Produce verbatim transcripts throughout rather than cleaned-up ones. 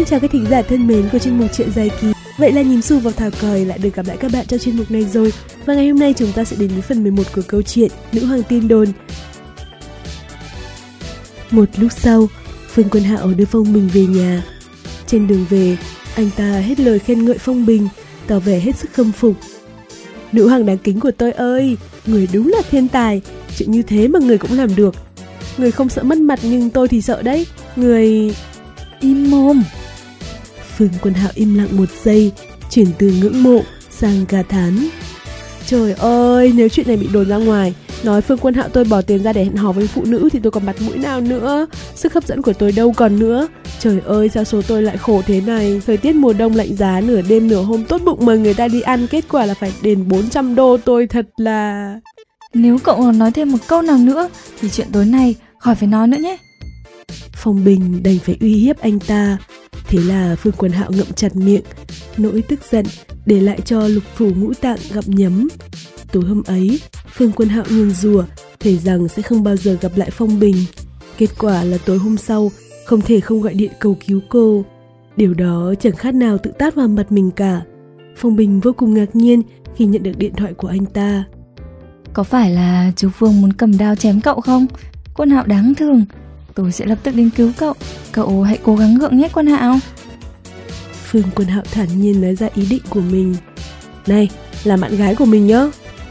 chào các thính giả thân mến của chuyên mục Chuyện Dài Kỳ. Vậy là Nhím Xù và Thảo Còi lại được gặp lại các bạn trong chuyên mục này rồi. Và ngày hôm nay chúng ta sẽ đến với phần mười một của câu chuyện Nữ Hoàng Tin Đồn. Một lúc sau, Phương Quân Hạo đưa Phong Bình về nhà. Trên đường về, anh ta hết lời khen ngợi Phong Bình, tỏ vẻ hết sức khâm phục. Nữ hoàng đáng kính của tôi ơi, người đúng là thiên tài, chuyện như thế mà người cũng làm được. Người không sợ mất mặt nhưng tôi thì sợ đấy. Người... Im mồm. Phương Quân Hạo im lặng một giây, chuyển từ ngưỡng mộ sang ca thán. Trời ơi, nếu chuyện này bị đồn ra ngoài, nói Phương Quân Hạo tôi bỏ tiền ra để hẹn hò với phụ nữ thì tôi còn mặt mũi nào nữa. Sức hấp dẫn của tôi đâu còn nữa. Trời ơi, sao số tôi lại khổ thế này. Thời tiết mùa đông lạnh giá, nửa đêm nửa hôm tốt bụng mời người ta đi ăn, kết quả là phải đền bốn trăm đô. Tôi thật là... Nếu cậu còn nói thêm một câu nào nữa thì chuyện tối nay khỏi phải nói nữa nhé. Phong Bình đành phải uy hiếp anh ta. Thế là Phương Quân Hạo ngậm chặt miệng, nỗi tức giận để lại cho lục phủ ngũ tạng gặm nhấm. Tối hôm ấy, Phương Quân Hạo nguyền rủa thề rằng sẽ không bao giờ gặp lại Phong Bình. Kết quả là tối hôm sau không thể không gọi điện cầu cứu cô. Điều đó chẳng khác nào tự tát vào mặt mình cả. Phong Bình vô cùng ngạc nhiên khi nhận được điện thoại của anh ta. Có phải là chú Phương muốn cầm đao chém cậu không? Quân Hạo đáng thương. Tôi sẽ lập tức đến cứu cậu. Cậu hãy cố gắng gượng nhé Quân Hạo. Phương Quân Hạo thản nhiên nói ra ý định của mình. Này, là bạn gái của mình nhá.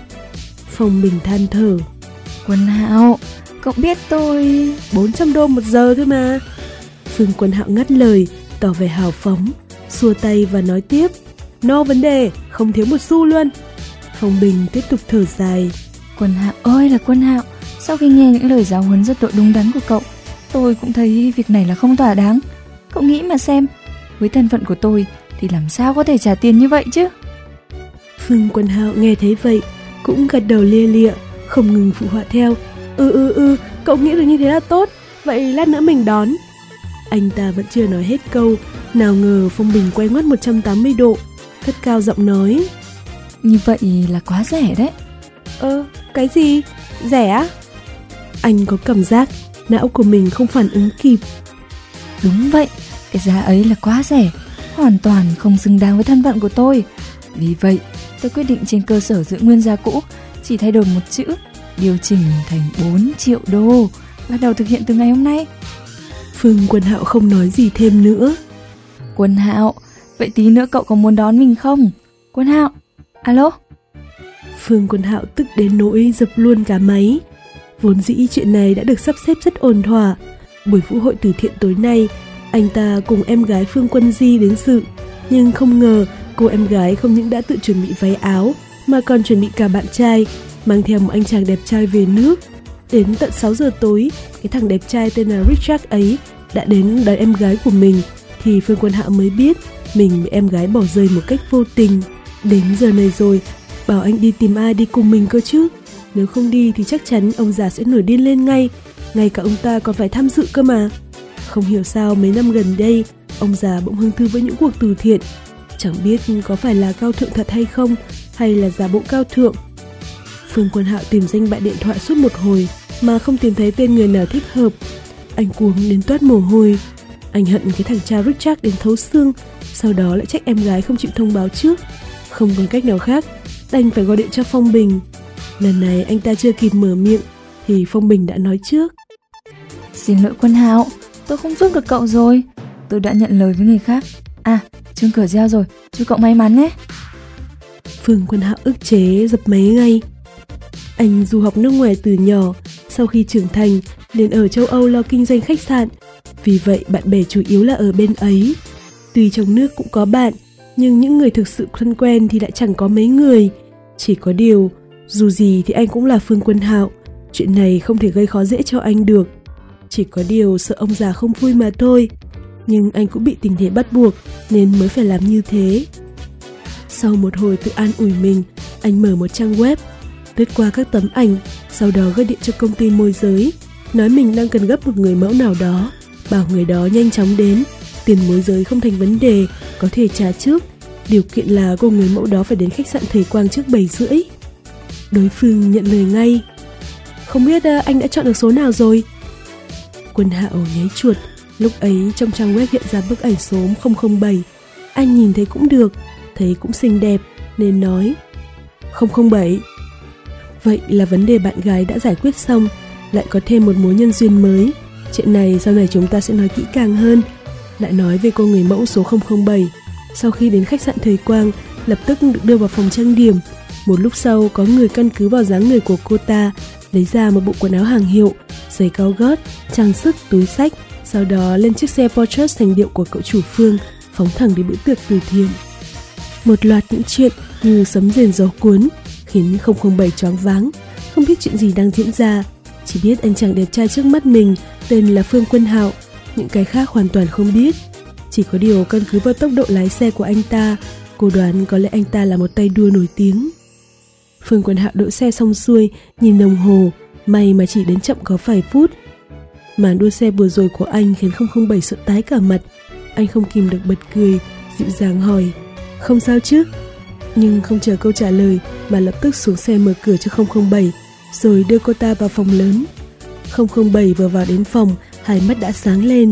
Phong Bình than thở. Quân Hạo, cậu biết tôi... bốn trăm đô một giờ thôi mà. Phương Quân Hạo ngắt lời, tỏ vẻ hào phóng, xua tay và nói tiếp. No vấn đề, không thiếu một xu luôn. Phong Bình tiếp tục thở dài. Quân Hạo ơi là Quân Hạo, sau khi nghe những lời giáo huấn rất độ đúng đắn của cậu, tôi cũng thấy việc này là không thỏa đáng. Cậu nghĩ mà xem, với thân phận của tôi thì làm sao có thể trả tiền như vậy chứ? Phương Quân Hạo nghe thấy vậy cũng gật đầu lia lịa, không ngừng phụ họa theo. Ừ ừ ừ, cậu nghĩ được như thế là tốt. Vậy lát nữa mình đón. Anh ta vẫn chưa nói hết câu, nào ngờ Phong Bình quay ngoắt một trăm tám mươi độ, cất cao giọng nói. Như vậy là quá rẻ đấy. Ơ, cái gì? Rẻ á? Anh có cảm giác não của mình không phản ứng kịp. Đúng vậy, cái giá ấy là quá rẻ, hoàn toàn không xứng đáng với thân phận của tôi. Vì vậy, tôi quyết định trên cơ sở giữ nguyên giá cũ, chỉ thay đổi một chữ, điều chỉnh thành bốn triệu đô, bắt đầu thực hiện từ ngày hôm nay. Phương Quân Hạo không nói gì thêm nữa. Quân Hạo, vậy tí nữa cậu có muốn đón mình không? Quân Hạo, alo? Phương Quân Hạo tức đến nỗi dập luôn cả máy. Vốn dĩ chuyện này đã được sắp xếp rất ổn thỏa. Buổi vũ hội từ thiện tối nay, anh ta cùng em gái Phương Quân Di đến dự. Nhưng không ngờ cô em gái không những đã tự chuẩn bị váy áo mà còn chuẩn bị cả bạn trai, mang theo một anh chàng đẹp trai về nước. Đến tận sáu giờ tối, cái thằng đẹp trai tên là Richard ấy đã đến đón em gái của mình, thì Phương Quân Hạo mới biết mình bị em gái bỏ rơi một cách vô tình. Đến giờ này rồi, bảo anh đi tìm ai đi cùng mình cơ chứ. Nếu không đi thì chắc chắn ông già sẽ nổi điên lên ngay. Ngay cả ông ta còn phải tham dự cơ mà. Không hiểu sao mấy năm gần đây ông già bỗng hứng thú với những cuộc từ thiện. Chẳng biết có phải là cao thượng thật hay không, hay là giả bộ cao thượng. Phương Quân Hạo tìm danh bạ điện thoại suốt một hồi mà không tìm thấy tên người nào thích hợp. Anh cuống đến toát mồ hôi. Anh hận cái thằng cha Richard đến thấu xương, sau đó lại trách em gái không chịu thông báo trước. Không còn cách nào khác, đành phải gọi điện cho Phong Bình. Lần này anh ta chưa kịp mở miệng thì Phong Bình đã nói trước. Xin lỗi Quân Hạo, tôi không giúp được cậu rồi. Tôi đã nhận lời với người khác. À, chuông cửa reo rồi, chúc cậu may mắn nhé. Phương Quân Hạo ức chế dập máy ngay. Anh du học nước ngoài từ nhỏ, sau khi trưởng thành liền ở châu Âu lo kinh doanh khách sạn. Vì vậy bạn bè chủ yếu là ở bên ấy. Tuy trong nước cũng có bạn, nhưng những người thực sự thân quen thì lại chẳng có mấy người. Chỉ có điều, dù gì thì anh cũng là Phương Quân Hạo, chuyện này không thể gây khó dễ cho anh được. Chỉ có điều sợ ông già không vui mà thôi. Nhưng anh cũng bị tình thế bắt buộc nên mới phải làm như thế. Sau một hồi tự an ủi mình, anh mở một trang web, lướt qua các tấm ảnh, sau đó gọi điện cho công ty môi giới, nói mình đang cần gấp một người mẫu nào đó, bảo người đó nhanh chóng đến, tiền môi giới không thành vấn đề, có thể trả trước, điều kiện là cô người mẫu đó phải đến khách sạn Thời Quang trước bảy rưỡi. Đối phương nhận lời ngay. Không biết anh đã chọn được số nào rồi? Quân Hạo nháy chuột, Lúc ấy trong trang web hiện ra bức ảnh số không không bảy. Anh nhìn thấy cũng được, thấy cũng xinh đẹp nên nói không không bảy. Vậy là vấn đề bạn gái đã giải quyết xong, lại có thêm một mối nhân duyên mới. Chuyện này sau này chúng ta sẽ nói kỹ càng hơn. Lại nói về cô người mẫu số không không bảy. Sau khi đến khách sạn Thời Quang, lập tức được đưa vào phòng trang điểm. Một lúc sau có người căn cứ vào dáng người của cô ta lấy ra một bộ quần áo hàng hiệu, giày cao gót, trang sức, túi xách. Sau đó lên chiếc xe Porsche sành điệu của cậu chủ Phương, phóng thẳng đến bữa tiệc từ thiện. Một loạt những chuyện như sấm rền gió cuốn khiến không không bảy choáng váng, không biết chuyện gì đang diễn ra. Chỉ biết anh chàng đẹp trai trước mắt mình tên là Phương Quân Hạo, những cái khác hoàn toàn không biết. Chỉ có điều căn cứ vào tốc độ lái xe của anh ta, cô đoán có lẽ anh ta là một tay đua nổi tiếng. Phương Quân Hạo đỗ xe xong xuôi, nhìn đồng hồ, may mà chỉ đến chậm có vài phút. Màn đua xe vừa rồi của anh khiến không không bảy sợ tái cả mặt. Anh không kìm được bật cười, dịu dàng hỏi, không sao chứ? Nhưng không chờ câu trả lời mà lập tức xuống xe mở cửa cho không không bảy, rồi đưa cô ta vào phòng lớn. không không bảy vừa vào đến phòng, hai mắt đã sáng lên.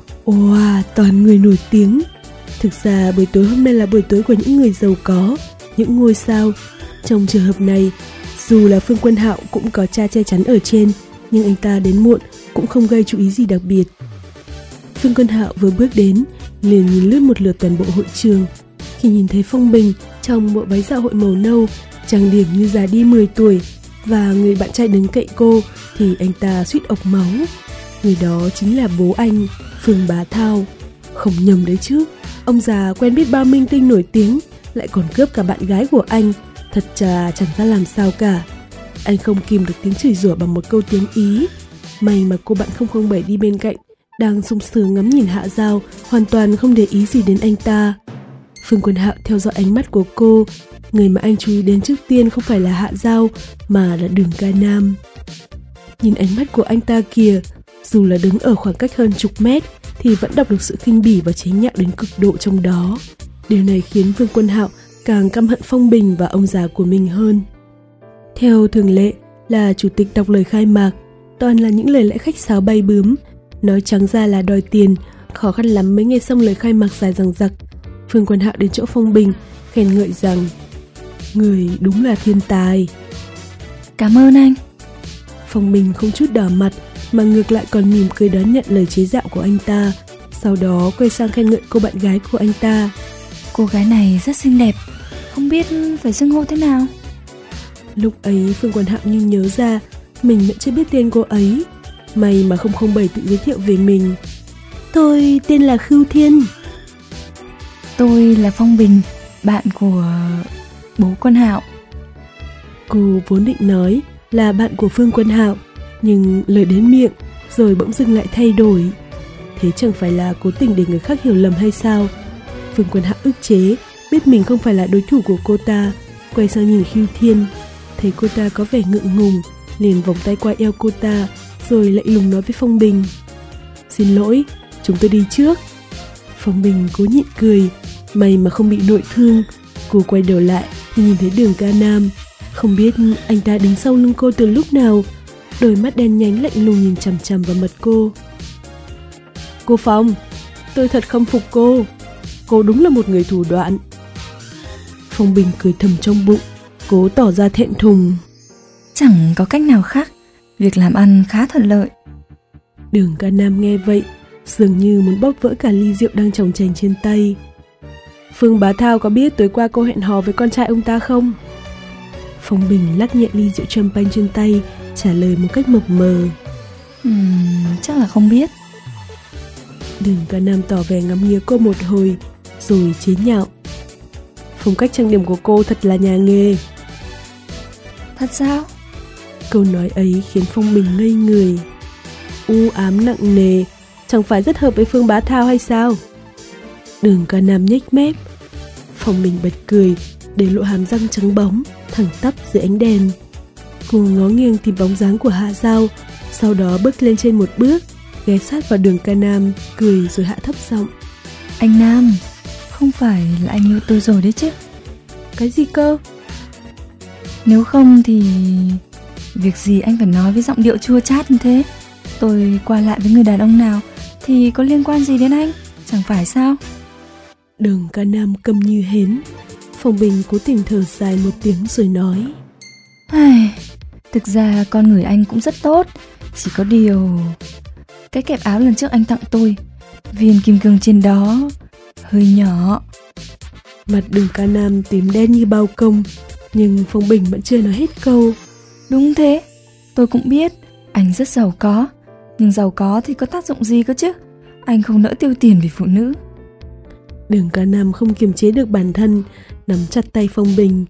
Wow, toàn người nổi tiếng. Thực ra buổi tối hôm nay là buổi tối của những người giàu có, những ngôi sao. Trong trường hợp này, dù là Phương Quân Hạo cũng có cha che chắn ở trên, nhưng anh ta đến muộn cũng không gây chú ý gì đặc biệt. Phương Quân Hạo vừa bước đến, liền nhìn lướt một lượt toàn bộ hội trường. Khi nhìn thấy Phong Bình trong bộ váy dạ hội màu nâu, trang điểm như già đi mười tuổi, và người bạn trai đứng cạnh cô, thì anh ta suýt ộc máu. Người đó chính là bố anh, Phương Bá Thao. Không nhầm đấy chứ, ông già quen biết bao minh tinh nổi tiếng, lại còn cướp cả bạn gái của anh, thật chà chẳng ra làm sao cả. Anh không kìm được tiếng chửi rủa bằng một câu tiếng Ý. May mà cô bạn không không bảy đi bên cạnh, đang sung sướng ngắm nhìn Hạ Giao, hoàn toàn không để ý gì đến anh ta. Phương Quân Hạo theo dõi ánh mắt của cô. Người mà anh chú ý đến trước tiên không phải là Hạ Giao, mà là Đường Ca Nam. Nhìn ánh mắt của anh ta kìa, dù là đứng ở khoảng cách hơn chục mét thì vẫn đọc được sự khinh bỉ và chế nhạo đến cực độ trong đó. Điều này khiến Phương Quân Hạo càng căm hận Phong Bình và ông già của mình hơn. Theo thường lệ là chủ tịch đọc lời khai mạc, toàn là những lời lẽ khách sáo bay bướm, nói trắng ra là đòi tiền, khó khăn lắm mới nghe xong lời khai mạc dài dằng dặc. Phương Quân Hạo đến chỗ Phong Bình, khen ngợi rằng người đúng là thiên tài. Cảm ơn anh. Phong Bình không chút đỏ mặt, mà ngược lại còn mỉm cười đón nhận lời chế giễu của anh ta. Sau đó quay sang khen ngợi cô bạn gái của anh ta. Cô gái này rất xinh đẹp, không biết phải xưng hô thế nào. Lúc ấy Phương Quân Hạo như nhớ ra mình vẫn chưa biết tên cô ấy. May mà không không bảy tự giới thiệu về mình. Tôi tên là Khưu Thiên. Tôi là Phong Bình, bạn của bố Quân Hạo. Cô vốn định nói là bạn của Phương Quân Hạo, nhưng lời đến miệng rồi bỗng dưng lại thay đổi. Thế chẳng phải là cố tình để người khác hiểu lầm hay sao? Phương Quân Hạo ức chế, biết mình không phải là đối thủ của cô ta, quay sang nhìn Khưu Thiên, thấy cô ta có vẻ ngượng ngùng, liền vòng tay qua eo cô ta, rồi lạnh lùng nói với Phong Bình, xin lỗi, chúng tôi đi trước. Phong Bình cố nhịn cười, may mà không bị nội thương. Cô quay đầu lại thì nhìn thấy Đường Ca Nam. Không biết anh ta đứng sau lưng cô từ lúc nào, đôi mắt đen nhánh lạnh lùng nhìn chằm chằm vào mặt cô. Cô Phong, tôi thật khâm phục cô. Cô đúng là một người thủ đoạn. Phong Bình cười thầm trong bụng, cố tỏ ra thẹn thùng. Chẳng có cách nào khác, việc làm ăn khá thuận lợi. Đường Ca Nam nghe vậy, dường như muốn bóp vỡ cả ly rượu đang chồng chành trên tay. Phương Bá Thao có biết tối qua cô hẹn hò với con trai ông ta không? Phong Bình lắc nhẹ ly rượu champagne trên tay, trả lời một cách mập mờ. Uhm, chắc là không biết. Đường Ca Nam tỏ vẻ ngắm nghía cô một hồi, rồi chế nhạo. Phong cách trang điểm của cô thật là nhà nghề. Thật sao? Câu nói ấy khiến Phong Bình ngây người. U ám nặng nề, chẳng phải rất hợp với Phương Bá Thao hay sao? Đường Ca Nam nhếch mép. Phong Bình bật cười, để lộ hàm răng trắng bóng, thẳng tắp dưới ánh đèn. Cô ngó nghiêng tìm bóng dáng của Hạ Giao, sau đó bước lên trên một bước, ghé sát vào Đường Ca Nam, cười rồi hạ thấp giọng. Anh Nam, không phải là anh yêu tôi rồi đấy chứ? Cái gì cơ? Nếu không thì việc gì anh phải nói với giọng điệu chua chát như thế? Tôi qua lại với người đàn ông nào thì có liên quan gì đến anh, chẳng phải sao? Đường Ca Nam câm như hến. Phong Bình cố tình thở dài một tiếng rồi nói: Ai, thực ra con người anh cũng rất tốt, chỉ có điều cái kẹp áo lần trước anh tặng tôi, viên kim cương trên đó hơi nhỏ. Mặt Đường Ca Nam tím đen như bao công, nhưng Phong Bình vẫn chưa nói hết câu. Đúng thế, tôi cũng biết anh rất giàu có, nhưng giàu có thì có tác dụng gì cơ chứ? Anh không nỡ tiêu tiền vì phụ nữ. Đường Ca Nam không kiềm chế được bản thân, nắm chặt tay Phong Bình.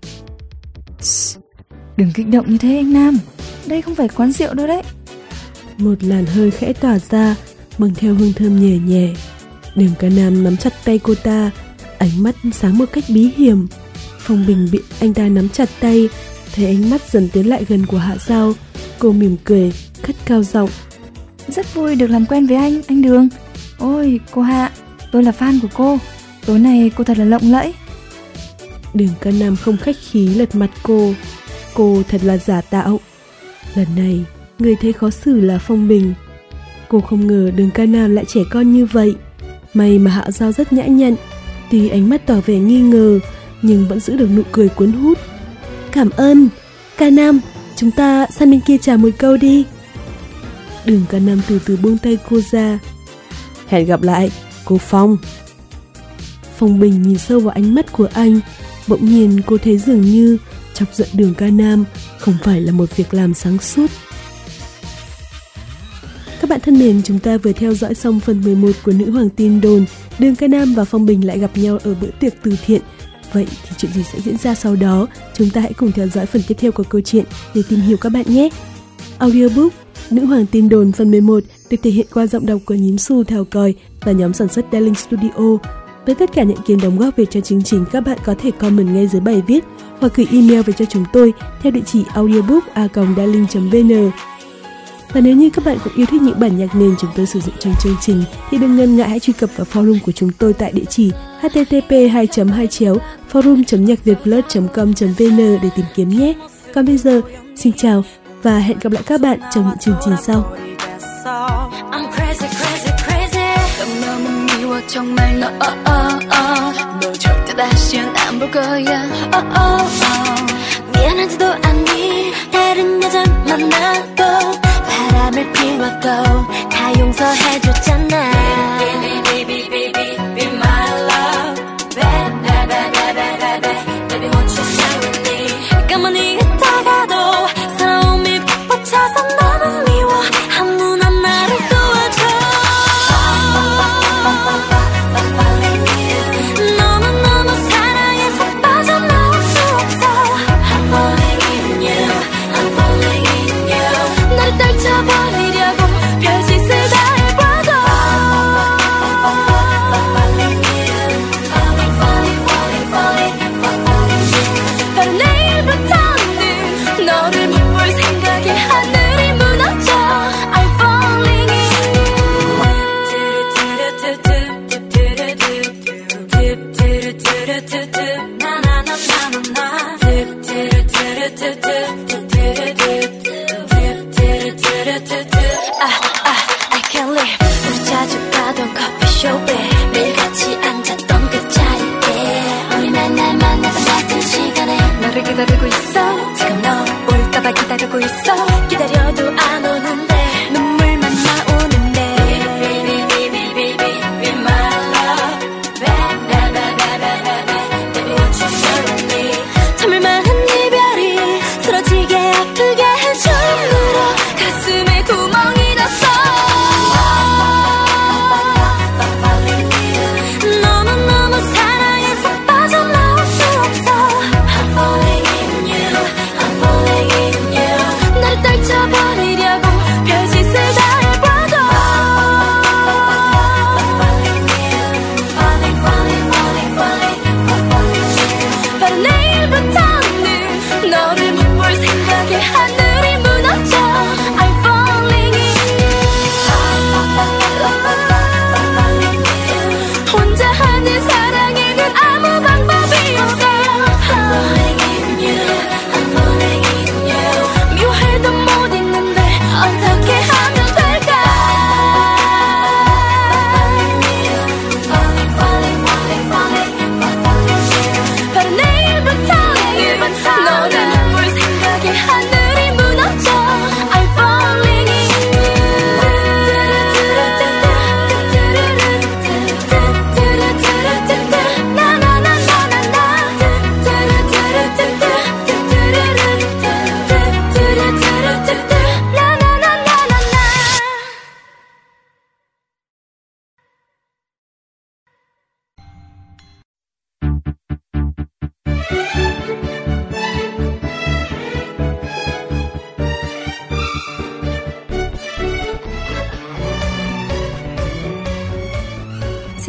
Đừng kích động như thế anh Nam, đây không phải quán rượu đâu đấy. Một làn hơi khẽ tỏa ra, mang theo hương thơm nhẹ nhẹ. Đường Ca Nam nắm chặt tay cô ta, ánh mắt sáng một cách bí hiểm. Phong Bình bị anh ta nắm chặt tay, thấy ánh mắt dần tiến lại gần của Hạ Giao. Cô mỉm cười, cất cao giọng: Rất vui được làm quen với anh, anh Đường. Ôi, cô Hạ, tôi là fan của cô. Tối nay cô thật là lộng lẫy. Đường Ca Nam không khách khí lật mặt cô. Cô thật là giả tạo. Lần này, người thấy khó xử là Phong Bình. Cô không ngờ Đường Ca Nam lại trẻ con như vậy. May mà Hạ Giao rất nhã nhặn, tuy ánh mắt tỏ vẻ nghi ngờ, nhưng vẫn giữ được nụ cười cuốn hút. Cảm ơn, Ca Nam, chúng ta sang bên kia chào một câu đi. Đường Ca Nam từ từ buông tay cô ra. Hẹn gặp lại, cô Phong. Phong Bình nhìn sâu vào ánh mắt của anh. Bỗng nhiên cô thấy dường như chọc giận Đường Ca Nam không phải là một việc làm sáng suốt. Các bạn thân mến, chúng ta vừa theo dõi xong phần mười một của Nữ Hoàng Tin Đồn. Đường Ca Nam và Phong Bình lại gặp nhau ở bữa tiệc từ thiện. Vậy thì chuyện gì sẽ diễn ra sau đó? Chúng ta hãy cùng theo dõi phần tiếp theo của câu chuyện để tìm hiểu các bạn nhé. Audiobook Nữ Hoàng Tin Đồn phần mười một được thể hiện qua giọng đọc của Nhím Xu, Thảo Còi và nhóm sản xuất Darling Studio. Với tất cả những kiến đóng góp về cho chương trình, các bạn có thể comment ngay dưới bài viết hoặc gửi email về cho chúng tôi theo địa chỉ audiobook a còng darling chấm vn. Và nếu như các bạn cũng yêu thích những bản nhạc nền chúng tôi sử dụng trong chương trình thì đừng ngần ngại hãy truy cập vào forum của chúng tôi tại địa chỉ h t t p hai chấm hai chéo forum chấm nhạc việt plus chấm com chấm vn để tìm kiếm nhé. Còn bây giờ, xin chào và hẹn gặp lại các bạn trong những chương trình sau. 정말 너 oh, oh, oh. 너 절대 다시는 안 볼 거야 oh, oh, oh. 미안하지도 않니 다른 여자 만나도 바람을 피워도 다 용서해줬잖아 Baby, baby, baby, be my love Baby, baby, baby, baby, baby, won't you share with me 가만히 있다가도 서러움이 푹푹 차서 너무 미워 아무나 나를 도와줘 기다리고 있어 지금 너 올까봐 기다리고 있어 기다려도 안 오는데 눈물만 나오는데 Baby, baby, baby, be my love Baby, baby, baby, baby, won't you share with me 참을 만한 이별이 쓰러지게 아프게 해 주물러 가슴에 구멍이 났어 너무너무 사랑해서 빠져나올 수 없어 I'm falling in you, I'm falling in you. 나를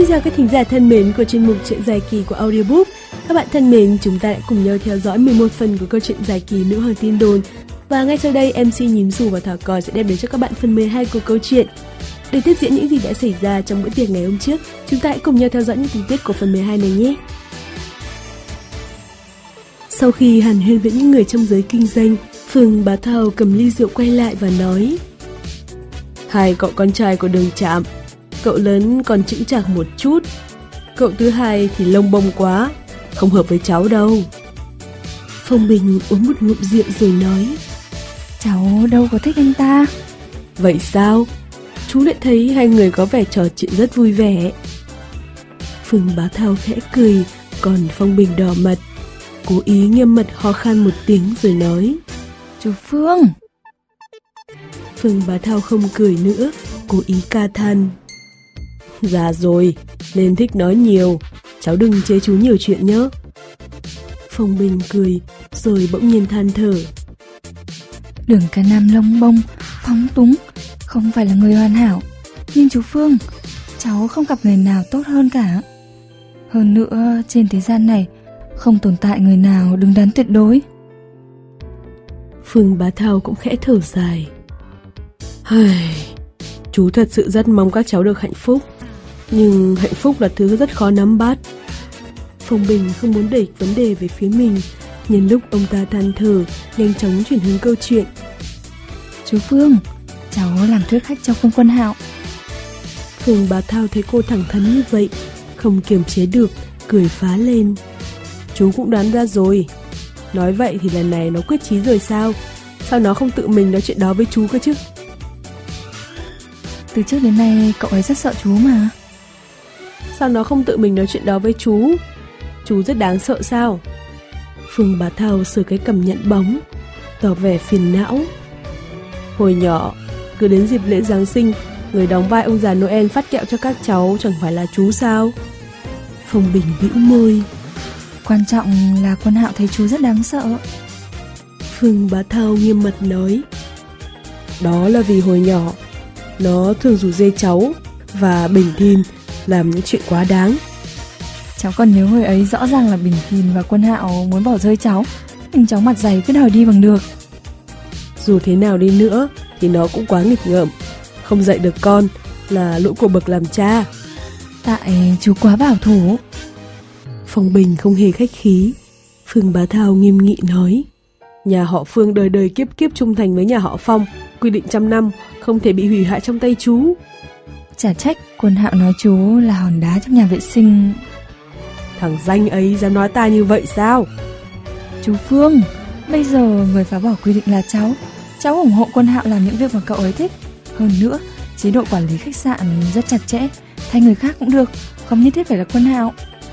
Xin chào các thính giả thân mến của chuyên mục Chuyện dài kỳ của Audiobook. Các bạn thân mến, chúng ta đã cùng nhau theo dõi mười một phần của câu chuyện dài kỳ Nữ hoàng tin đồn. Và ngay sau đây, em xê Nhím Xù và Thỏ Cò sẽ đem đến cho các bạn phần mười hai của câu chuyện. Để tiếp diễn những gì đã xảy ra trong bữa tiệc ngày hôm trước, chúng ta hãy cùng nhau theo dõi những tình tiết của phần mười hai này nhé. Sau khi hàn huyên với những người trong giới kinh doanh, Phương Bá Thao cầm ly rượu quay lại và nói: Hai cậu con trai của Đường Trạm, cậu lớn còn chững chạc một chút, cậu thứ hai thì lông bông quá, không hợp với cháu đâu. Phong Bình uống một ngụm rượu rồi nói: Cháu đâu có thích anh ta. Vậy sao? Chú lại thấy hai người có vẻ trò chuyện rất vui vẻ. Phương Bá Thao khẽ cười, còn Phong Bình đỏ mặt, cố ý nghiêm mặt ho khan một tiếng rồi nói: Chú Phương. Phương Bá Thao không cười nữa, cố ý ca than: Già rồi, nên thích nói nhiều, cháu đừng chế chú nhiều chuyện nhé. Phong Bình cười, rồi bỗng nhiên than thở: Đường Ca Nam lông bông, phóng túng, không phải là người hoàn hảo. Nhưng chú Phương, cháu không gặp người nào tốt hơn cả. Hơn nữa, trên thế gian này không tồn tại người nào đứng đắn tuyệt đối. Phương Bá Thao cũng khẽ thở dài: Chú thật sự rất mong các cháu được hạnh phúc, nhưng hạnh phúc là thứ rất khó nắm bắt. Phong Bình không muốn đẩy vấn đề về phía mình, nhân lúc ông ta than thở, nhanh chóng chuyển hướng câu chuyện: Chú Phương, cháu làm thuyết khách cho Phương Quân Hạo. Phương Bá Thao thấy cô thẳng thắn như vậy, không kiềm chế được, cười phá lên: Chú cũng đoán ra rồi. Nói vậy thì lần này nó quyết chí rồi sao? Sao nó không tự mình nói chuyện đó với chú cơ chứ? Từ trước đến nay cậu ấy rất sợ chú mà. Sao nó không tự mình nói chuyện đó với chú? Chú rất đáng sợ sao? Phương Bá Thao sờ cái cằm nhận bóng, tỏ vẻ phiền não. Hồi nhỏ, cứ đến dịp lễ Giáng sinh, người đóng vai ông già Noel phát kẹo cho các cháu chẳng phải là chú sao? Phong Bình bĩu môi: Quan trọng là Quân Hạo thấy chú rất đáng sợ. Phương Bá Thao nghiêm mặt nói: Đó là vì hồi nhỏ nó thường rủ dê cháu và Bình Thìn làm những chuyện quá đáng. Cháu còn nhớ hồi ấy rõ ràng là Bình Thìn và Quân Hạo muốn bỏ rơi cháu, nhưng cháu mặt dày cứ đòi đi bằng được. Dù thế nào đi nữa thì nó cũng quá nghịch ngợm, không dạy được con là lỗi của bậc làm cha. Tại chú quá bảo thủ. Phong Bình không hề khách khí. Phương Bá Thao nghiêm nghị nói: Nhà họ Phương đời đời kiếp kiếp trung thành với nhà họ Phong, quy định trăm năm không thể bị hủy hoại trong tay chú. Chả trách Quân Hạo nói chú là hòn đá trong nhà vệ sinh. Thằng danh ấy dám nói ta như vậy sao? Chú Phương, bây giờ người phá bỏ quy định là cháu. Cháu ủng hộ Quân Hạo làm những việc mà cậu ấy thích. Hơn nữa, chế độ quản lý khách sạn rất chặt chẽ, thay người khác cũng được, không nhất thiết phải là Quân Hạo.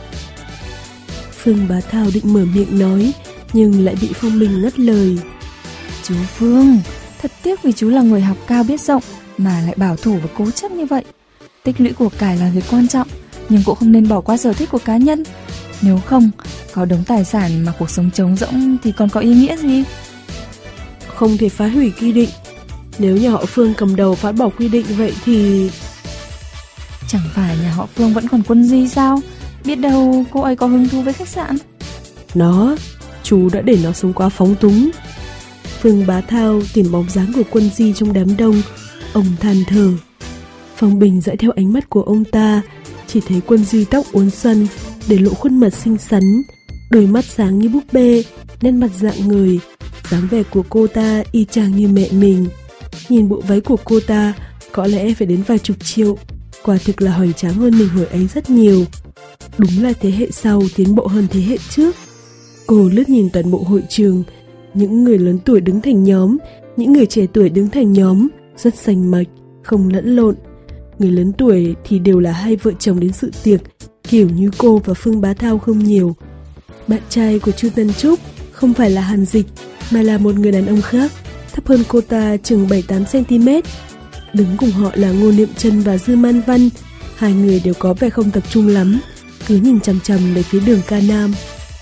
Phương Bá Thao định mở miệng nói, nhưng lại bị Phong Bình ngắt lời: Chú Phương, thật tiếc vì chú là người học cao biết rộng mà lại bảo thủ và cố chấp như vậy. Tích lũy của cải là việc quan trọng, nhưng cũng không nên bỏ qua sở thích của cá nhân. Nếu không, có đống tài sản mà cuộc sống trống rỗng thì còn có ý nghĩa gì? Không thể phá hủy quy định. Nếu nhà họ Phương cầm đầu phá bỏ quy định vậy thì... Chẳng phải nhà họ Phương vẫn còn Quân Di sao? Biết đâu cô ấy có hứng thú với khách sạn. Nó, chú đã để nó sống quá phóng túng. Phương Bá Thao tìm bóng dáng của Quân Di trong đám đông, ông than thở. Phong Bình dõi theo ánh mắt của ông ta, chỉ thấy Quân Di tóc uốn xoăn, để lộ khuôn mặt xinh xắn, đôi mắt sáng như búp bê, nét mặt dạng người. Dáng vẻ của cô ta y chang như mẹ mình. Nhìn bộ váy của cô ta có lẽ phải đến vài chục triệu. Quả thực là hoành tráng hơn mình hồi ấy rất nhiều. Đúng là thế hệ sau tiến bộ hơn thế hệ trước. Cô lướt nhìn toàn bộ hội trường, những người lớn tuổi đứng thành nhóm, những người trẻ tuổi đứng thành nhóm, rất rành mạch, không lẫn lộn. Người lớn tuổi thì đều là hai vợ chồng đến dự tiệc, kiểu như cô và Phương Bá Thao không nhiều. Bạn trai của Chu Tân Trúc không phải là Hàn Dịch, mà là một người đàn ông khác, thấp hơn cô ta chừng bảy tám xăng-ti-mét. Đứng cùng họ là Ngô Niệm Trân và Dư Man Văn. Hai người đều có vẻ không tập trung lắm, cứ nhìn chằm chằm về phía Đường Ca Nam.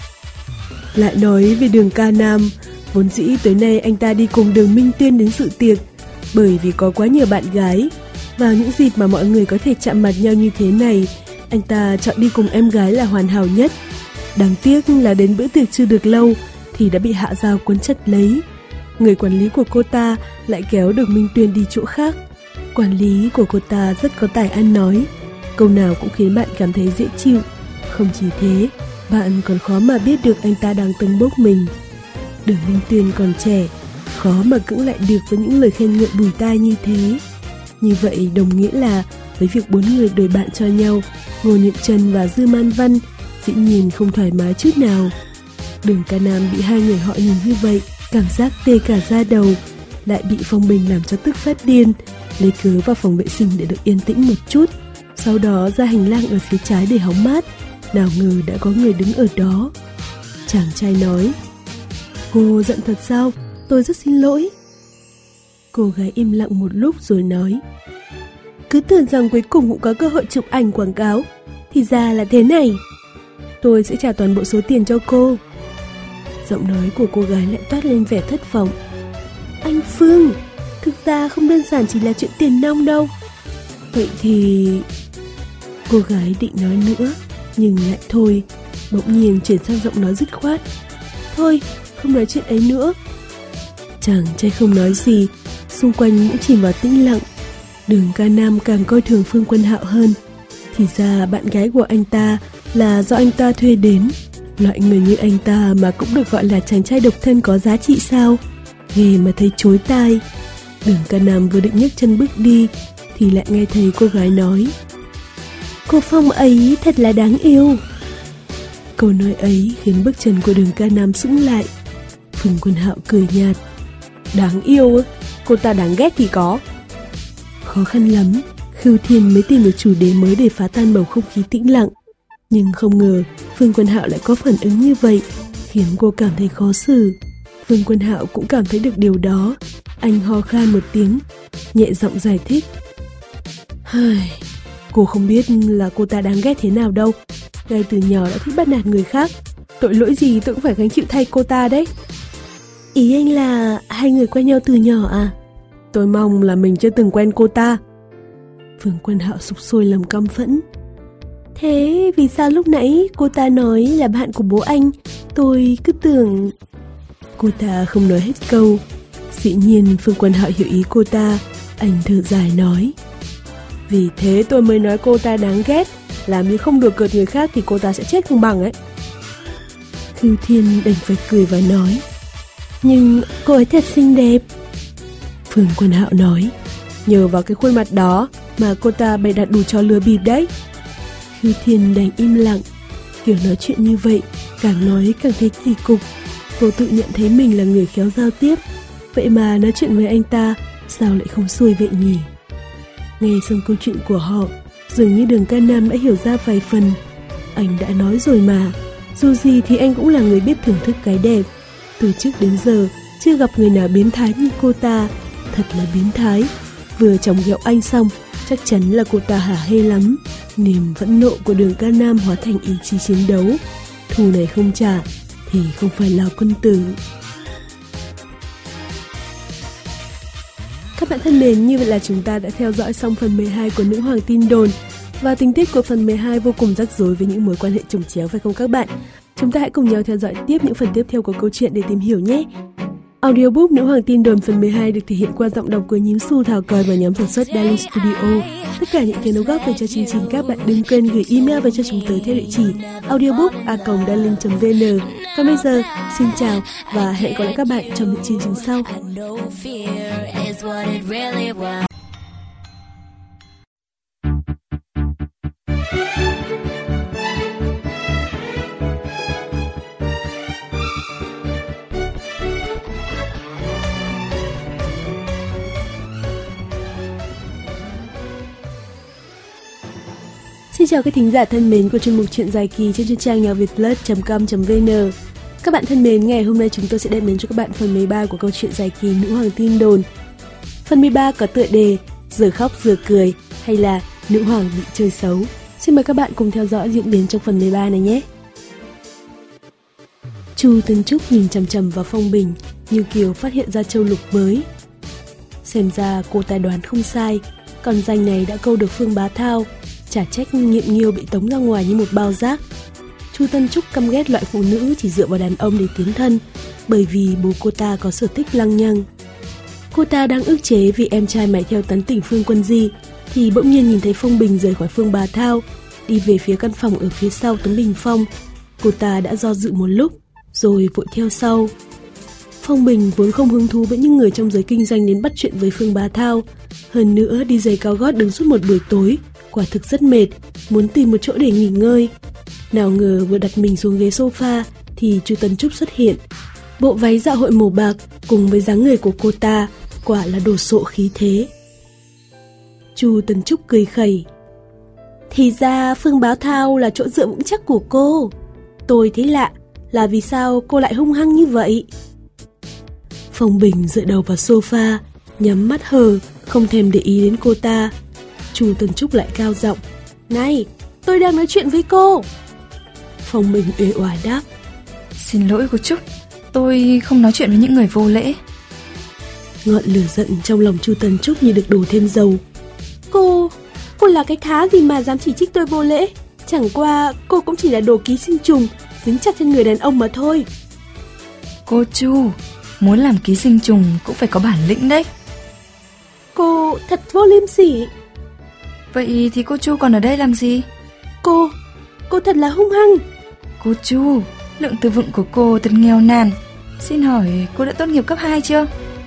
Lại nói về Đường Ca Nam, vốn dĩ tối nay anh ta đi cùng Đường Minh Tuyên đến dự tiệc, bởi vì có quá nhiều bạn gái. Vào những dịp mà mọi người có thể chạm mặt nhau như thế này, Anh ta chọn đi cùng em gái là hoàn hảo nhất. Đáng tiếc là đến bữa tiệc chưa được lâu thì đã bị Hạ Giao cuốn chặt lấy. Người quản lý của cô ta lại kéo được Minh Tuyên đi chỗ khác. Quản lý của cô ta rất có tài ăn nói, câu nào cũng khiến bạn cảm thấy dễ chịu. Không chỉ thế, bạn còn khó mà biết được anh ta đang tâng bốc mình. Đường Minh Tuyên còn trẻ, khó mà cưỡng lại được với những lời khen ngợi bùi tai như thế. Như vậy đồng nghĩa là với việc bốn người đổi bạn cho nhau, Ngô Niệm Trân và Dư Man Văn dĩ nhiên không thoải mái chút nào. Đường Ca Nam bị hai người họ nhìn như vậy, cảm giác tê cả da đầu, lại bị Phong Bình làm cho tức phát điên, lấy cớ vào phòng vệ sinh để được yên tĩnh một chút, sau đó ra hành lang ở phía trái để hóng mát. Nào ngờ đã có người đứng ở đó. Chàng trai nói: "Cô giận thật sao? Tôi rất xin lỗi." Cô gái im lặng một lúc rồi nói: "Cứ tưởng rằng cuối cùng cũng có cơ hội chụp ảnh quảng cáo, thì ra là thế này. Tôi sẽ trả toàn bộ số tiền cho cô." Giọng nói của cô gái lại toát lên vẻ thất vọng. "Anh Phương, thực ra không đơn giản chỉ là chuyện tiền nong đâu." "Vậy thì..." Cô gái định nói nữa nhưng lại thôi, bỗng nhiên chuyển sang giọng nói dứt khoát: "Thôi, không nói chuyện ấy nữa." Chàng trai không nói gì, xung quanh cũng chìm vào tĩnh lặng. Đường Ca Nam càng coi thường Phương Quân Hạo hơn. Thì ra bạn gái của anh ta là do anh ta thuê đến. Loại người như anh ta mà cũng được gọi là chàng trai độc thân có giá trị sao? Nghe mà thấy chối tai. Đường Ca Nam vừa định nhấc chân bước đi thì lại nghe thấy cô gái nói: "Cô Phong ấy thật là đáng yêu." Câu nói ấy khiến bước chân của Đường Ca Nam sững lại. Phương Quân Hạo cười nhạt: "Đáng yêu ư? Cô ta đáng ghét thì có." Khó khăn lắm, Khưu Thiên mới tìm được chủ đề mới để phá tan bầu không khí tĩnh lặng. Nhưng không ngờ Phương Quân Hạo lại có phản ứng như vậy, khiến cô cảm thấy khó xử. Phương Quân Hạo cũng cảm thấy được điều đó. Anh ho khan một tiếng, nhẹ giọng giải thích: "Hây, cô không biết là cô ta đáng ghét thế nào đâu. Ngay từ nhỏ đã thích bắt nạt người khác. Tội lỗi gì tôi cũng phải gánh chịu thay cô ta đấy." "Ý anh là hai người quen nhau từ nhỏ à?" "Tôi mong là mình chưa từng quen cô ta." Phương Quân Hạo sục sôi lòng căm phẫn. "Thế vì sao lúc nãy cô ta nói là bạn của bố anh? Tôi cứ tưởng..." Cô ta không nói hết câu. Dĩ nhiên Phương Quân Hạo hiểu ý cô ta. Anh thở dài nói: "Vì thế tôi mới nói cô ta đáng ghét. Làm như không được cợt người khác thì cô ta sẽ chết không bằng ấy." Khưu Thiên đành phải cười và nói: "Nhưng cô ấy thật xinh đẹp." Phương Quân Hạo nói: "Nhờ vào cái khuôn mặt đó mà cô ta bày đặt đủ trò lừa bịp đấy." Khưu Thiên đành im lặng. Kiểu nói chuyện như vậy càng nói càng thấy kỳ cục. Cô tự nhận thấy mình là người khéo giao tiếp, vậy mà nói chuyện với anh ta sao lại không xuôi vậy nhỉ? Nghe xong câu chuyện của họ, dường như Đường Ca Nam đã hiểu ra vài phần. Anh đã nói rồi mà, dù gì thì anh cũng là người biết thưởng thức cái đẹp. Từ trước đến giờ chưa gặp người nào biến thái như cô ta. Thật là biến thái. Vừa chồng ghẹo anh xong, chắc chắn là cô ta hả hê lắm. Niềm phẫn nộ của Đường Ca Nam hóa thành ý chí chiến đấu. Thù này không trả thì không phải là quân tử. Các bạn thân mến, như vậy là chúng ta đã theo dõi xong phần mười hai của Nữ Hoàng Tin Đồn. Và tình tiết của phần mười hai vô cùng rắc rối với những mối quan hệ chồng chéo, phải không các bạn? Chúng ta hãy cùng nhau theo dõi tiếp những phần tiếp theo của câu chuyện để tìm hiểu nhé. Audiobook Nữ Hoàng Tin Đồn phần mười hai được thể hiện qua giọng đọc của Nhím Xu, Thảo Còi và nhóm sản xuất Darling Studio. Tất cả những cái đóng góp về cho chương trình các bạn đừng quên gửi email về cho chúng tôi theo địa chỉ audiobook a còng darling chấm vn. Còn bây giờ, xin chào và hẹn gặp lại các bạn trong những chương trình sau. Xin chào các thính giả thân mến của chuyên mục Chuyện dài kỳ trên chuyên trang nhà việt plus chấm com chấm vn. Các bạn thân mến, ngày hôm nay chúng tôi sẽ đem đến cho các bạn phần mười ba của câu chuyện dài kỳ Nữ Hoàng Tin Đồn. Phần mười ba có tựa đề Giờ khóc giờ cười hay là Nữ Hoàng bị chơi xấu. Xin mời các bạn cùng theo dõi diễn biến trong phần mười ba này nhé. Chu Tân Trúc nhìn chằm chằm vào Phong Bình, như kiểu phát hiện ra châu lục mới. Xem ra cô ta đoán không sai, con danh này đã câu được Phương Bá Thao. chả trách Nghiệm Nghiêu bị tống ra ngoài như một bao rác. Chu Tân Trúc căm ghét loại phụ nữ chỉ dựa vào đàn ông để tiến thân, bởi vì bố cô ta có sở thích lăng nhăng. Cô ta đang ức chế vì em trai mải theo tán tỉnh Phương Quân Di, thì bỗng nhiên nhìn thấy Phong Bình rời khỏi Phương Bá Thao, đi về phía căn phòng ở phía sau tấm bình phong. Cô ta đã do dự một lúc, rồi vội theo sau. Phong Bình vốn không hứng thú với những người trong giới kinh doanh đến bắt chuyện với Phương Bá Thao. Hơn nữa đi giày cao gót đứng suốt một buổi tối, quả thực rất mệt, muốn tìm một chỗ để nghỉ ngơi. Nào ngờ vừa đặt mình xuống ghế sofa thì Chu Tân Trúc xuất hiện. Bộ váy dạ hội màu bạc cùng với dáng người của cô ta quả là đồ sộ khí thế. Chu Tân Trúc cười khẩy. Thì ra Phương Bá Thao là chỗ dựa vững chắc của cô. Tôi thấy lạ là vì sao cô lại hung hăng như vậy. Phong Bình dựa đầu vào sofa, nhắm mắt hờ, không thèm để ý đến cô ta. Chu Tân Trúc lại cao giọng. Này, tôi đang nói chuyện với cô. Phong Bình uể oải đáp. Xin lỗi cô Trúc, tôi không nói chuyện với những người vô lễ. Ngọn lửa giận trong lòng Chu Tân Trúc như được đổ thêm dầu. Cô, cô là cái thá gì mà dám chỉ trích tôi vô lễ? Chẳng qua cô cũng chỉ là đồ ký sinh trùng, dính chặt trên người đàn ông mà thôi. Cô Chu, muốn làm ký sinh trùng cũng phải có bản lĩnh đấy. Cô thật vô liêm sỉ. Vậy thì cô Chu còn ở đây làm gì? Cô, cô thật là hung hăng. Cô Chu, lượng từ vựng của cô thật nghèo nàn. Xin hỏi cô đã tốt nghiệp cấp hai chưa?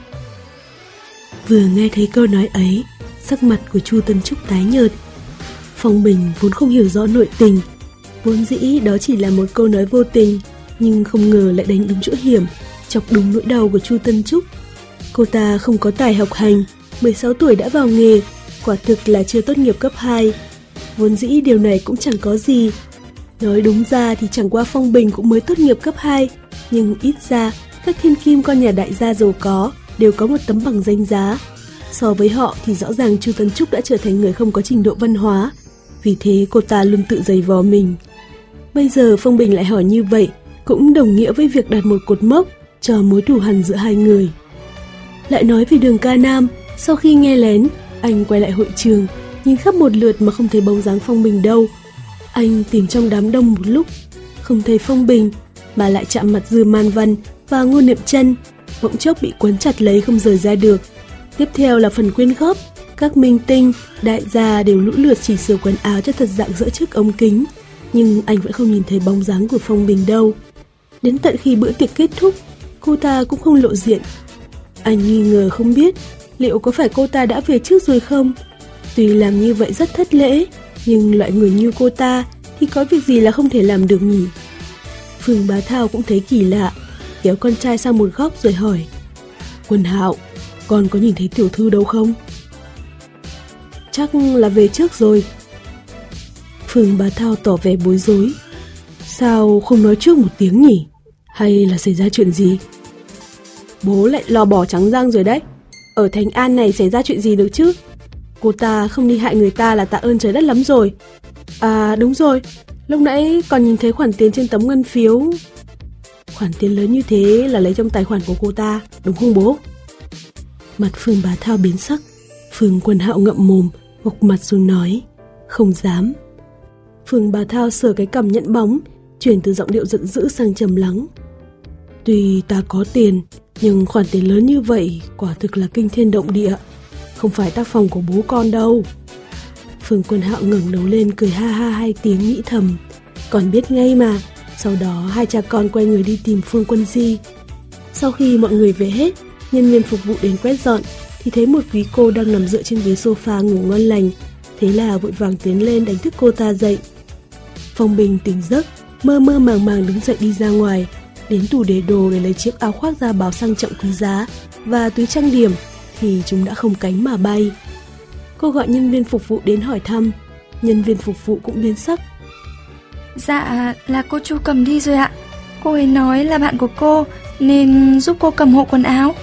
Vừa nghe thấy câu nói ấy, sắc mặt của Chu Tân Trúc tái nhợt. Phong Bình vốn không hiểu rõ nội tình, vốn dĩ đó chỉ là một câu nói vô tình, nhưng không ngờ lại đánh đúng chỗ hiểm, chọc đúng nỗi đau của Chu Tân Trúc. Cô ta không có tài học hành, mười sáu tuổi đã vào nghề, quả thực là chưa tốt nghiệp cấp hai. Vốn dĩ điều này cũng chẳng có gì. Nói đúng ra thì chẳng qua Phong Bình cũng mới tốt nghiệp cấp hai, nhưng ít ra các thiên kim con nhà đại gia giàu có đều có một tấm bằng danh giá. So với họ thì rõ ràng Chu Tân Trúc đã trở thành người không có trình độ văn hóa, vì thế cô ta luôn tự giày vò mình. Bây giờ Phong Bình lại hỏi như vậy, cũng đồng nghĩa với việc đặt một cột mốc cho mối thù hằn giữa hai người. Lại nói về Đường Ca Nam, sau khi nghe lén, anh quay lại hội trường, nhìn khắp một lượt mà không thấy bóng dáng Phong Bình đâu. Anh tìm trong đám đông một lúc, không thấy Phong Bình, mà lại chạm mặt Dư Man Văn và Ngô Niệm Chân, bỗng chốc bị quấn chặt lấy không rời ra được. Tiếp theo là phần quyên góp, các minh tinh, đại gia đều lũ lượt chỉ sửa quần áo cho thật dạng dỡ trước ống kính, nhưng anh vẫn không nhìn thấy bóng dáng của Phong Bình đâu. Đến tận khi bữa tiệc kết thúc, cô ta cũng không lộ diện. Anh nghi ngờ không biết liệu có phải cô ta đã về trước rồi không. Tuy làm như vậy rất thất lễ, nhưng loại người như cô ta thì có việc gì là không thể làm được nhỉ? Phương Bá Thao cũng thấy kỳ lạ, kéo con trai sang một góc rồi hỏi. Quân Hạo, con có nhìn thấy tiểu thư đâu không? Chắc là về trước rồi. Phương Bá Thao tỏ vẻ bối rối. Sao không nói trước một tiếng nhỉ? Hay là xảy ra chuyện gì? Bố lại lo bỏ trắng răng rồi đấy. Ở Thành An này xảy ra chuyện gì được chứ? Cô ta không đi hại người ta là tạ ơn trời đất lắm rồi. À đúng rồi, lúc nãy còn nhìn thấy khoản tiền trên tấm ngân phiếu. Khoản tiền lớn như thế là lấy trong tài khoản của cô ta, đúng không bố? Mặt Phương Bá Thao biến sắc. Phương Quân Hạo ngậm mồm, gục mặt xuống nói. Không dám. Phương Bá Thao sờ cái cằm nhẫn bóng, chuyển từ giọng điệu giận dữ sang trầm lắng. Tuy ta có tiền, nhưng khoản tiền lớn như vậy quả thực là kinh thiên động địa, không phải tác phong của bố con đâu. Phương Quân Hạo ngẩng đầu lên cười ha ha hai tiếng nghĩ thầm, còn biết ngay mà. Sau đó hai cha con quay người đi tìm Phương Quân Di. Sau khi mọi người về hết, nhân viên phục vụ đến quét dọn thì thấy một quý cô đang nằm dựa trên ghế sofa ngủ ngon lành. Thế là vội vàng tiến lên đánh thức cô ta dậy. Phong Bình tỉnh giấc, mơ mơ màng màng đứng dậy đi ra ngoài, đến tủ để đồ để lấy chiếc áo khoác da bào sang trọng quý giá và túi trang điểm thì chúng đã không cánh mà bay. Cô gọi nhân viên phục vụ đến hỏi thăm. Nhân viên phục vụ cũng biến sắc. Dạ là cô Chu cầm đi rồi ạ. Cô ấy nói là bạn của cô nên giúp cô cầm hộ quần áo.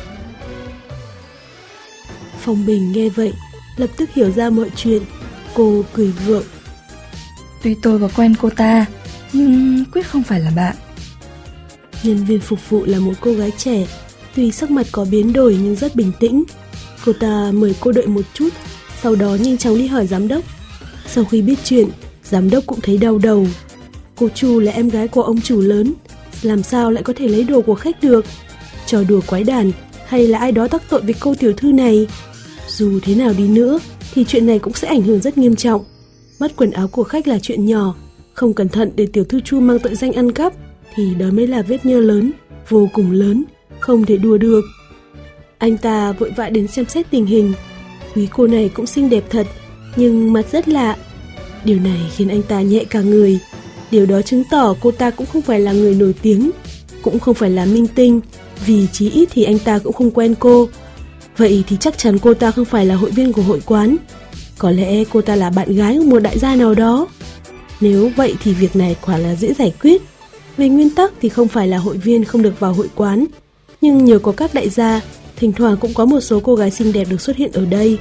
Phong Bình nghe vậy lập tức hiểu ra mọi chuyện. Cô cười gượng. Tuy tôi có quen cô ta, nhưng quyết không phải là bạn. Nhân viên phục vụ là một cô gái trẻ, tuy sắc mặt có biến đổi nhưng rất bình tĩnh. Cô ta mời cô đợi một chút, sau đó nhanh chóng đi hỏi giám đốc. Sau khi biết chuyện, giám đốc cũng thấy đau đầu. Cô Chu là em gái của ông chủ lớn, làm sao lại có thể lấy đồ của khách được? Trò đùa quái đản hay là ai đó tác tội với cô tiểu thư này? Dù thế nào đi nữa thì chuyện này cũng sẽ ảnh hưởng rất nghiêm trọng. Mất quần áo của khách là chuyện nhỏ, không cẩn thận để tiểu thư Chu mang tội danh ăn cắp thì đó mới là vết nhơ lớn, vô cùng lớn, không thể đùa được. Anh ta vội vã đến xem xét tình hình. Quý cô này cũng xinh đẹp thật, nhưng mặt rất lạ. Điều này khiến anh ta nhẹ cả người. Điều đó chứng tỏ cô ta cũng không phải là người nổi tiếng, cũng không phải là minh tinh, vì chí ít thì anh ta cũng không quen cô. Vậy thì chắc chắn cô ta không phải là hội viên của hội quán. Có lẽ cô ta là bạn gái của một đại gia nào đó. Nếu vậy thì việc này quả là dễ giải quyết. Về nguyên tắc thì không phải là hội viên không được vào hội quán, nhưng nhờ có các đại gia, thỉnh thoảng cũng có một số cô gái xinh đẹp được xuất hiện ở đây.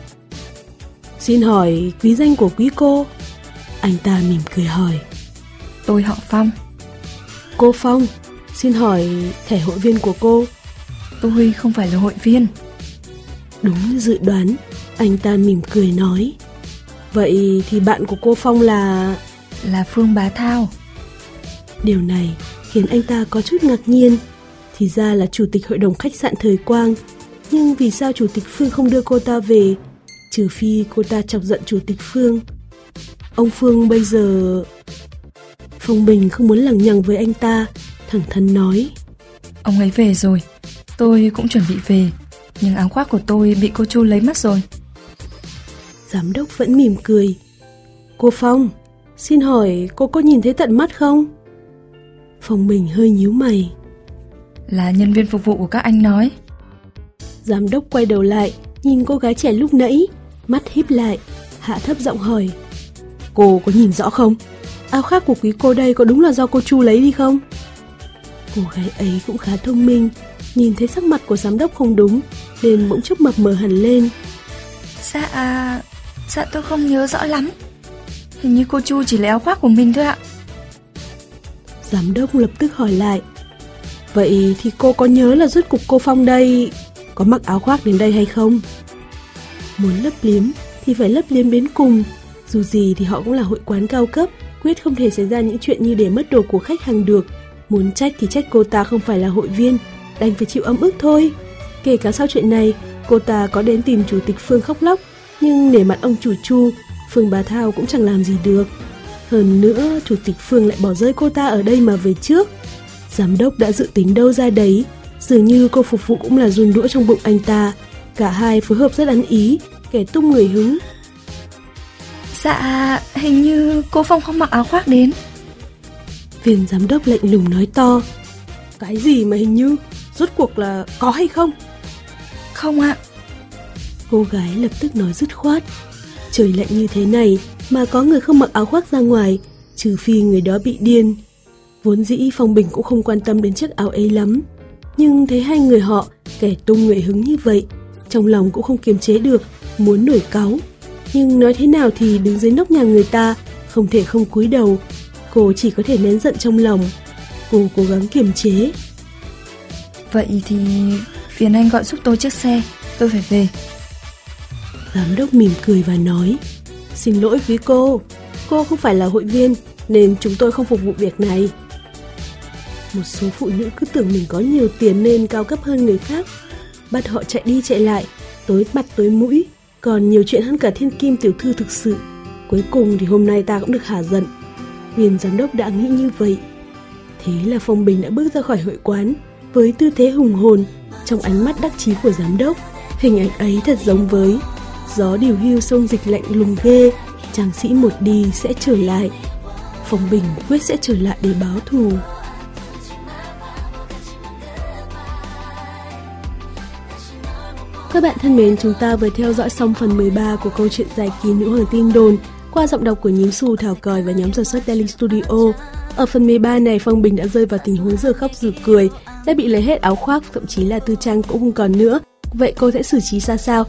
Xin hỏi quý danh của quý cô? Anh ta mỉm cười hỏi. Tôi họ Phong. Cô Phong, xin hỏi thẻ hội viên của cô? Tôi không phải là hội viên. Đúng như dự đoán, anh ta mỉm cười nói. Vậy thì bạn của cô Phong là... Là Phương Bá Thao. Điều này khiến anh ta có chút ngạc nhiên. Thì ra là chủ tịch hội đồng khách sạn Thời Quang. Nhưng vì sao chủ tịch Phương không đưa cô ta về? Trừ phi cô ta chọc giận chủ tịch Phương. Ông Phương bây giờ... Phong Bình không muốn lằng nhằng với anh ta, thẳng thắn nói. Ông ấy về rồi, tôi cũng chuẩn bị về, nhưng áo khoác của tôi bị cô Chu lấy mất rồi. Giám đốc vẫn mỉm cười. Cô Phong, xin hỏi cô có nhìn thấy tận mắt không? Phong Bình hơi nhíu mày. Là nhân viên phục vụ của các anh nói. Giám đốc quay đầu lại, nhìn cô gái trẻ lúc nãy, mắt híp lại, hạ thấp giọng hỏi. Cô có nhìn rõ không? Áo khoác của quý cô đây có đúng là do cô Chu lấy đi không? Cô gái ấy cũng khá thông minh, nhìn thấy sắc mặt của giám đốc không đúng, nên bỗng chốc mập mờ hẳn lên. Dạ, dạ tôi không nhớ rõ lắm. Hình như cô Chu chỉ lấy áo khoác của mình thôi ạ. Giám đốc lập tức hỏi lại. Vậy thì cô có nhớ là rốt cuộc cô Phong đây có mặc áo khoác đến đây hay không? Muốn lấp liếm thì phải lấp liếm đến cùng. Dù gì thì họ cũng là hội quán cao cấp, quyết không thể xảy ra những chuyện như để mất đồ của khách hàng được. Muốn trách thì trách cô ta không phải là hội viên, đành phải chịu ấm ức thôi. Kể cả sau chuyện này, cô ta có đến tìm chủ tịch Phương khóc lóc, nhưng nể mặt ông chủ Chu, Phương Bá Thao cũng chẳng làm gì được. Hơn nữa, chủ tịch Phương lại bỏ rơi cô ta ở đây mà về trước. Giám đốc đã dự tính đâu ra đấy, dường như cô phục vụ cũng là run đũa trong bụng anh ta. Cả hai phối hợp rất ăn ý, kẻ tung người hứng. Dạ, hình như cô Phong không mặc áo khoác đến. Viên giám đốc lạnh lùng nói to. Cái gì mà hình như? Rốt cuộc là có hay không? Không ạ. Cô gái lập tức nói dứt khoát. Trời lạnh như thế này mà có người không mặc áo khoác ra ngoài, trừ phi người đó bị điên. Vốn dĩ Phong Bình cũng không quan tâm đến chiếc áo ấy lắm, nhưng thấy hai người họ kẻ tung người hứng như vậy, trong lòng cũng không kiềm chế được, muốn nổi cáu. Nhưng nói thế nào thì đứng dưới nóc nhà người ta, không thể không cúi đầu. Cô chỉ có thể nén giận trong lòng. Cô cố gắng kiềm chế. Vậy thì phiền anh gọi giúp tôi chiếc xe, tôi phải về. Giám đốc mỉm cười và nói. Xin lỗi quý cô, cô không phải là hội viên nên chúng tôi không phục vụ việc này. Một số phụ nữ cứ tưởng mình có nhiều tiền nên cao cấp hơn người khác, bắt họ chạy đi chạy lại, tối mặt tối mũi, còn nhiều chuyện hơn cả thiên kim tiểu thư thực sự. Cuối cùng thì hôm nay ta cũng được hả giận. Viên giám đốc đã nghĩ như vậy. Thế là Phong Bình đã bước ra khỏi hội quán với tư thế hùng hồn, trong ánh mắt đắc chí của giám đốc. Hình ảnh ấy thật giống với gió điều hưu sông dịch lạnh lùng ghê, tráng sĩ một đi sẽ trở lại. Phong Bình quyết sẽ trở lại để báo thù. Các bạn thân mến, chúng ta vừa theo dõi xong phần mười ba của câu chuyện dài kỳ Nữ Hoàng Tin Đồn qua giọng đọc của Nhím Xù, Thảo Còi và nhóm sản xuất Daily Studio. Ở phần mười ba này, Phong Bình đã rơi vào tình huống giờ khóc giờ cười, đã bị lấy hết áo khoác, thậm chí là tư trang cũng không còn nữa. Vậy cô sẽ xử trí ra sao?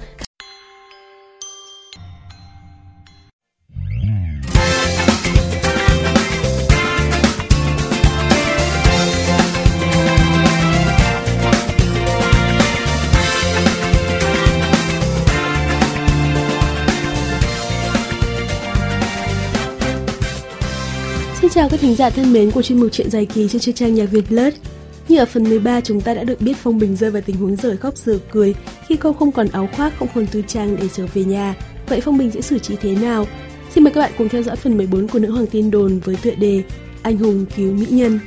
chào các thính giả thân mến của chuyên mục Chuyện Dài Kỳ trên trang nhạc Việt Plus. Như ở phần mười ba, chúng ta đã được biết Phong Bình rơi vào tình huống dở khóc dở cười khi cô không còn áo khoác, không còn tư trang để trở về nhà. Vậy Phong Bình sẽ xử trí thế nào? Xin mời các bạn cùng theo dõi phần mười bốn của Nữ Hoàng Tin Đồn với tựa đề Anh hùng cứu mỹ nhân.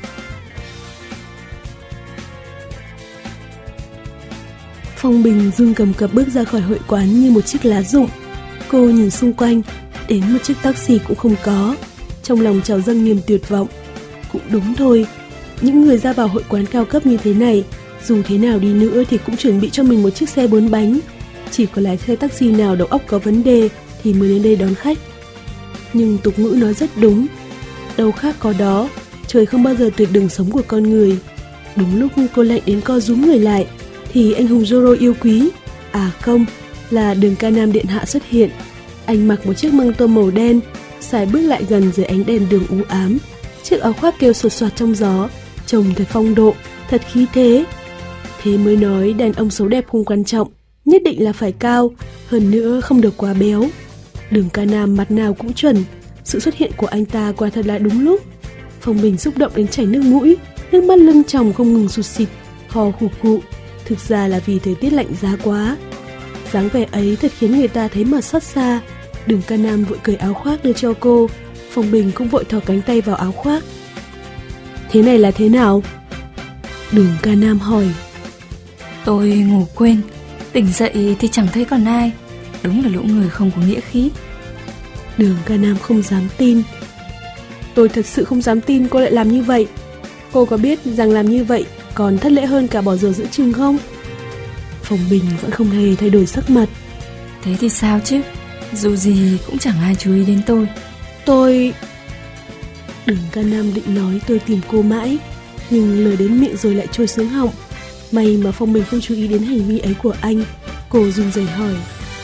Phong Bình run cầm cập bước ra khỏi hội quán như một chiếc lá rụng. Cô nhìn xung quanh, đến một chiếc taxi cũng không có. Trong lòng trào dâng niềm tuyệt vọng. Cũng đúng thôi, những người ra vào hội quán cao cấp như thế này, dù thế nào đi nữa thì cũng chuẩn bị cho mình một chiếc xe bốn bánh. Chỉ có lái xe taxi nào đầu óc có vấn đề thì mới đến đây đón khách. Nhưng tục ngữ nói rất đúng, đâu khác có đó, trời không bao giờ tuyệt đường sống của con người. Đúng lúc cô lạnh đến co rúm người lại thì anh hùng Zoro yêu quý, à không, là Đường Ca Nam điện hạ xuất hiện. Anh mặc một chiếc măng tô màu đen, sải bước lại gần dưới ánh đèn đường u ám. Chiếc áo khoác kêu sột soạt trong gió, trông thật phong độ, thật khí thế. Thế mới nói đàn ông xấu đẹp không quan trọng, nhất định là phải cao, hơn nữa không được quá béo. Đường Ca Nam mặt nào cũng chuẩn, sự xuất hiện của anh ta quả thật là đúng lúc. Phong Bình xúc động đến chảy nước mũi, nước mắt lưng tròng không ngừng sụt sịt, ho khụ khụ. Thực ra là vì thời tiết lạnh giá quá. Dáng vẻ ấy thật khiến người ta thấy mà xót xa. Đường Ca Nam vội cởi áo khoác đưa cho cô, Phong Bình cũng vội thò cánh tay vào áo khoác. Thế này là thế nào? Đường Ca Nam hỏi. Tôi ngủ quên, tỉnh dậy thì chẳng thấy còn ai. Đúng là lũ người không có nghĩa khí. Đường Ca Nam không dám tin. Tôi thật sự không dám tin cô lại làm như vậy. Cô có biết rằng làm như vậy còn thất lễ hơn cả bỏ giờ giữa chừng không? Phong Bình vẫn không hề thay đổi sắc mặt. Thế thì sao chứ? Dù gì cũng chẳng ai chú ý đến tôi. Tôi... Đường Ca Nam định nói tôi tìm cô mãi, nhưng lời đến miệng rồi lại trôi xuống họng. May mà Phong Bình không chú ý đến hành vi ấy của anh. Cô run rẩy hỏi.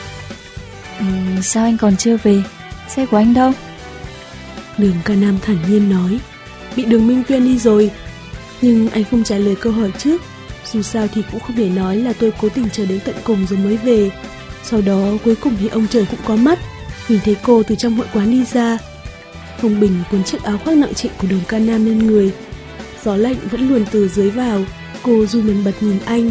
Ừ, sao anh còn chưa về? Xe của anh đâu? Đường Ca Nam thản nhiên nói. Bị Đường Minh Tuyên đi rồi. Nhưng anh không trả lời câu hỏi trước. Dù sao thì cũng không thể nói là tôi cố tình chờ đến tận cùng rồi mới về. Sau đó cuối cùng thì ông trời cũng có mắt, nhìn thấy cô từ trong hội quán đi ra. Phong Bình cuốn chiếc áo khoác nặng trịch của Đường Ca Nam lên người. Gió lạnh vẫn luồn từ dưới vào. Cô run bần bật nhìn anh.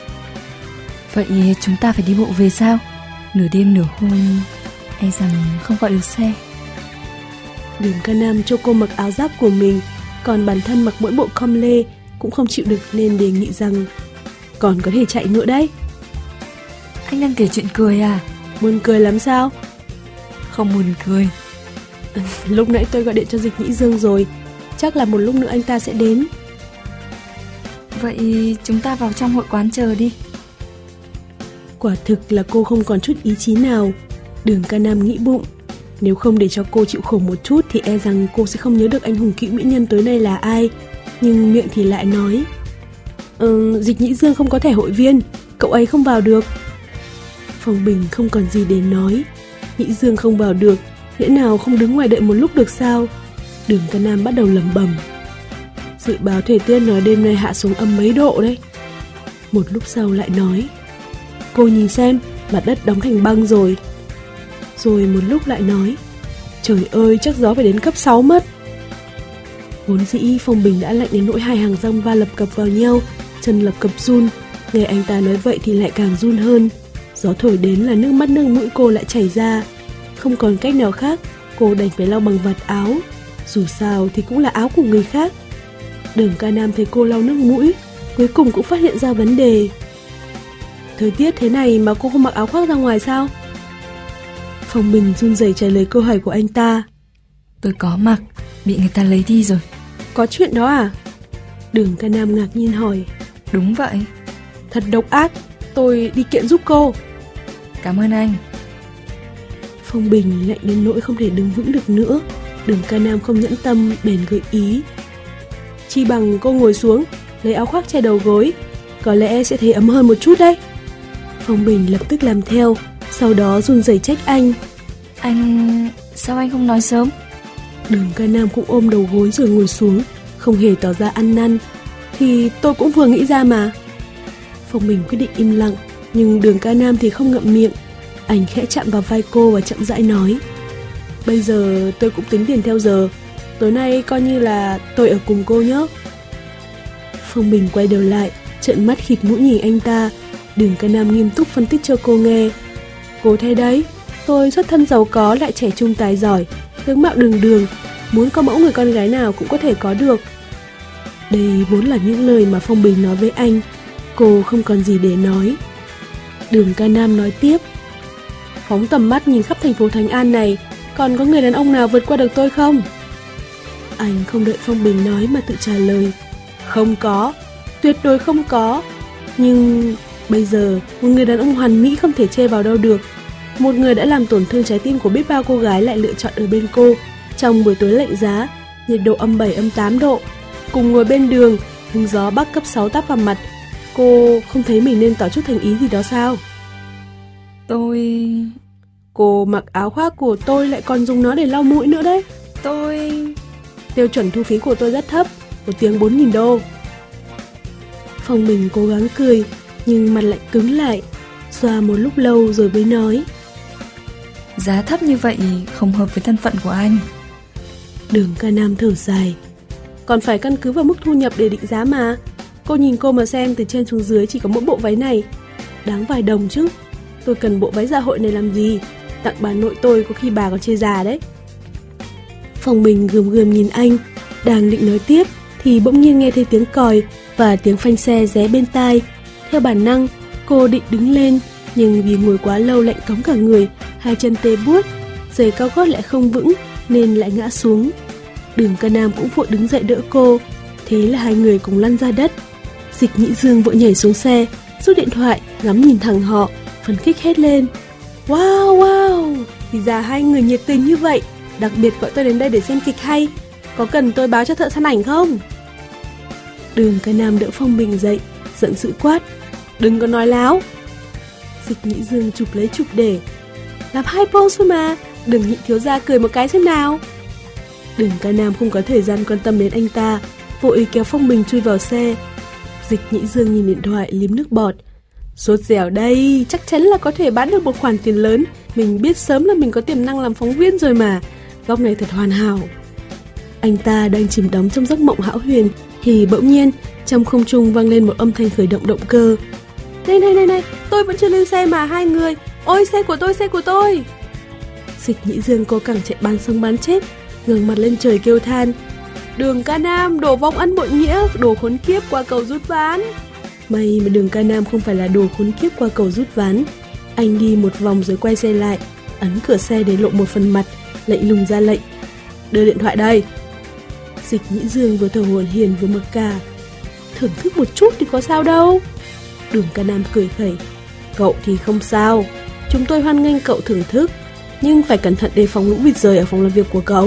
Vậy chúng ta phải đi bộ về sao? Nửa đêm nửa hôm, e rằng không gọi được xe. Đường Ca Nam cho cô mặc áo giáp của mình, còn bản thân mặc mỗi bộ com lê cũng không chịu được nên đề nghị rằng còn có thể chạy nữa đấy. Anh đang kể chuyện cười à? Muốn cười lắm sao? Không buồn cười. Lúc nãy tôi gọi điện cho Dịch Nhĩ Dương rồi, chắc là một lúc nữa anh ta sẽ đến. Vậy chúng ta vào trong hội quán chờ đi. Quả thực là cô không còn chút ý chí nào. Đường Ca Nam nghĩ bụng, nếu không để cho cô chịu khổ một chút thì e rằng cô sẽ không nhớ được anh hùng cựu mỹ nhân tối nay là ai. Nhưng miệng thì lại nói, ừ, Dịch Nhĩ Dương không có thẻ hội viên, cậu ấy không vào được. Phong Bình không còn gì để nói. Nhĩ Dương không vào được, lẽ nào không đứng ngoài đợi một lúc được sao? Đường Ca Nam bắt đầu lẩm bẩm. Dự báo thời tiết nói đêm nay hạ xuống âm mấy độ đấy. Một lúc sau lại nói, cô nhìn xem, mặt đất đóng thành băng rồi. Rồi một lúc lại nói, trời ơi, chắc gió phải đến cấp sáu mất. Vốn dĩ Phong Bình đã lạnh đến nỗi hai hàng răng va lập cập vào nhau, chân lập cập run. Nghe anh ta nói vậy thì lại càng run hơn. Gió thổi đến là nước mắt nước mũi cô lại chảy ra. Không còn cách nào khác, cô đành phải lau bằng vạt áo. Dù sao thì cũng là áo của người khác. Đường Ca Nam thấy cô lau nước mũi, cuối cùng cũng phát hiện ra vấn đề. Thời tiết thế này mà cô không mặc áo khoác ra ngoài sao? Phong Bình run rẩy trả lời câu hỏi của anh ta. Tôi có mặc, bị người ta lấy đi rồi. Có chuyện đó à? Đường Ca Nam ngạc nhiên hỏi. Đúng vậy. Thật độc ác, tôi đi kiện giúp cô. Cảm ơn anh. Phong Bình lạnh đến nỗi không thể đứng vững được nữa. Đường Ca Nam không nhẫn tâm bèn gợi ý. Chi bằng cô ngồi xuống, lấy áo khoác che đầu gối, có lẽ sẽ thấy ấm hơn một chút đấy. Phong Bình lập tức làm theo, sau đó run rẩy trách anh. Anh... sao anh không nói sớm? Đường Ca Nam cũng ôm đầu gối rồi ngồi xuống, không hề tỏ ra ăn năn. Thì tôi cũng vừa nghĩ ra mà. Phong Bình quyết định im lặng, nhưng Đường Ca Nam thì không ngậm miệng. Anh khẽ chạm vào vai cô và chậm rãi nói. Bây giờ tôi cũng tính tiền theo giờ. tối nay coi như là tôi ở cùng cô nhé. Phong Bình quay đầu lại, trợn mắt khịt mũi nhìn anh ta. Đường Ca Nam nghiêm túc phân tích cho cô nghe. Cô thấy đấy, tôi xuất thân giàu có lại trẻ trung tài giỏi, tướng mạo đường đường, muốn có mẫu người con gái nào cũng có thể có được. Đây vốn là những lời mà Phong Bình nói với anh. Cô không còn gì để nói. Đường Ca Nam nói tiếp. Phóng tầm mắt nhìn khắp thành phố Thánh An này, còn có người đàn ông nào vượt qua được tôi không? Anh không đợi Phong Bình nói mà tự trả lời. Không có, tuyệt đối không có. Nhưng bây giờ một người đàn ông hoàn mỹ không thể chê vào đâu được. Một người đã làm tổn thương trái tim của biết bao cô gái lại lựa chọn ở bên cô trong buổi tối lạnh giá, nhiệt độ âm bảy âm tám độ. Cùng ngồi bên đường, hứng gió bắc cấp sáu táp vào mặt. Cô không thấy mình nên tỏ chút thành ý gì đó sao? Tôi... Cô mặc áo khoác của tôi lại còn dùng nó để lau mũi nữa đấy. Tôi... Tiêu chuẩn thu phí của tôi rất thấp, một tiếng bốn nghìn đô. Phong Bình cố gắng cười, nhưng mặt lại cứng lại. Xoa một lúc lâu rồi mới nói. Giá thấp như vậy không hợp với thân phận của anh. Đường Ca Nam thở dài. Còn phải căn cứ vào mức thu nhập để định giá mà. Cô nhìn cô mà xem, từ trên xuống dưới chỉ có mỗi bộ váy này. Đáng vài đồng chứ. Tôi cần bộ váy dạ hội này làm gì? Tặng bà nội tôi có khi bà còn chê già đấy. Phong Bình gườm gườm nhìn anh, đang định nói tiếp thì bỗng nhiên nghe thấy tiếng còi và tiếng phanh xe ré bên tai. Theo bản năng, cô định đứng lên, nhưng vì ngồi quá lâu lạnh cóng cả người, hai chân tê buốt, giày cao gót lại không vững nên lại ngã xuống. Đường Ca Nam cũng vội đứng dậy đỡ cô, thế là hai người cùng lăn ra đất. Dịch Nhĩ Dương vội nhảy xuống xe, rút điện thoại, ngắm nhìn thẳng họ, phấn khích hét lên. Wow, wow, thì ra hai người nhiệt tình như vậy, đặc biệt gọi tôi đến đây để xem kịch hay. Có cần tôi báo cho thợ săn ảnh không? Đường Ca Nam đỡ Phong Bình dậy, giận dữ quát. Đừng có nói láo. Dịch Nhĩ Dương chụp lấy chụp để. Làm hai pose thôi mà, đừng nhịn thiếu gia cười một cái xem nào. Đường Ca Nam không có thời gian quan tâm đến anh ta, vội kéo Phong Bình chui vào xe. Dịch Nhĩ Dương nhìn điện thoại liếm nước bọt. Sốt dẻo đây, chắc chắn là có thể bán được một khoản tiền lớn. Mình biết sớm là mình có tiềm năng làm phóng viên rồi mà. Góc này thật hoàn hảo. Anh ta đang chìm đắm trong giấc mộng hão huyền thì bỗng nhiên trong không trung vang lên một âm thanh khởi động động cơ. Này này này này, tôi vẫn chưa lên xe mà hai người. Ôi xe của tôi, xe của tôi. Dịch Nhĩ Dương cố càng chạy bán sống bán chết, ngẩng mặt lên trời kêu than. Đường Ca Nam, đồ vong ân bội nghĩa, đồ khốn kiếp qua cầu rút ván. May mà Đường Ca Nam không phải là đồ khốn kiếp qua cầu rút ván. Anh đi một vòng rồi quay xe lại, ấn cửa xe để lộ một phần mặt, lạnh lùng ra lệnh. Đưa điện thoại đây. Dịch Nhĩ Dương vừa thở hổn hển vừa mặc cả. Thưởng thức một chút thì có sao đâu. Đường Ca Nam cười khẩy. Cậu thì không sao, chúng tôi hoan nghênh cậu thưởng thức, nhưng phải cẩn thận đề phòng lũ vịt rời ở phòng làm việc của cậu.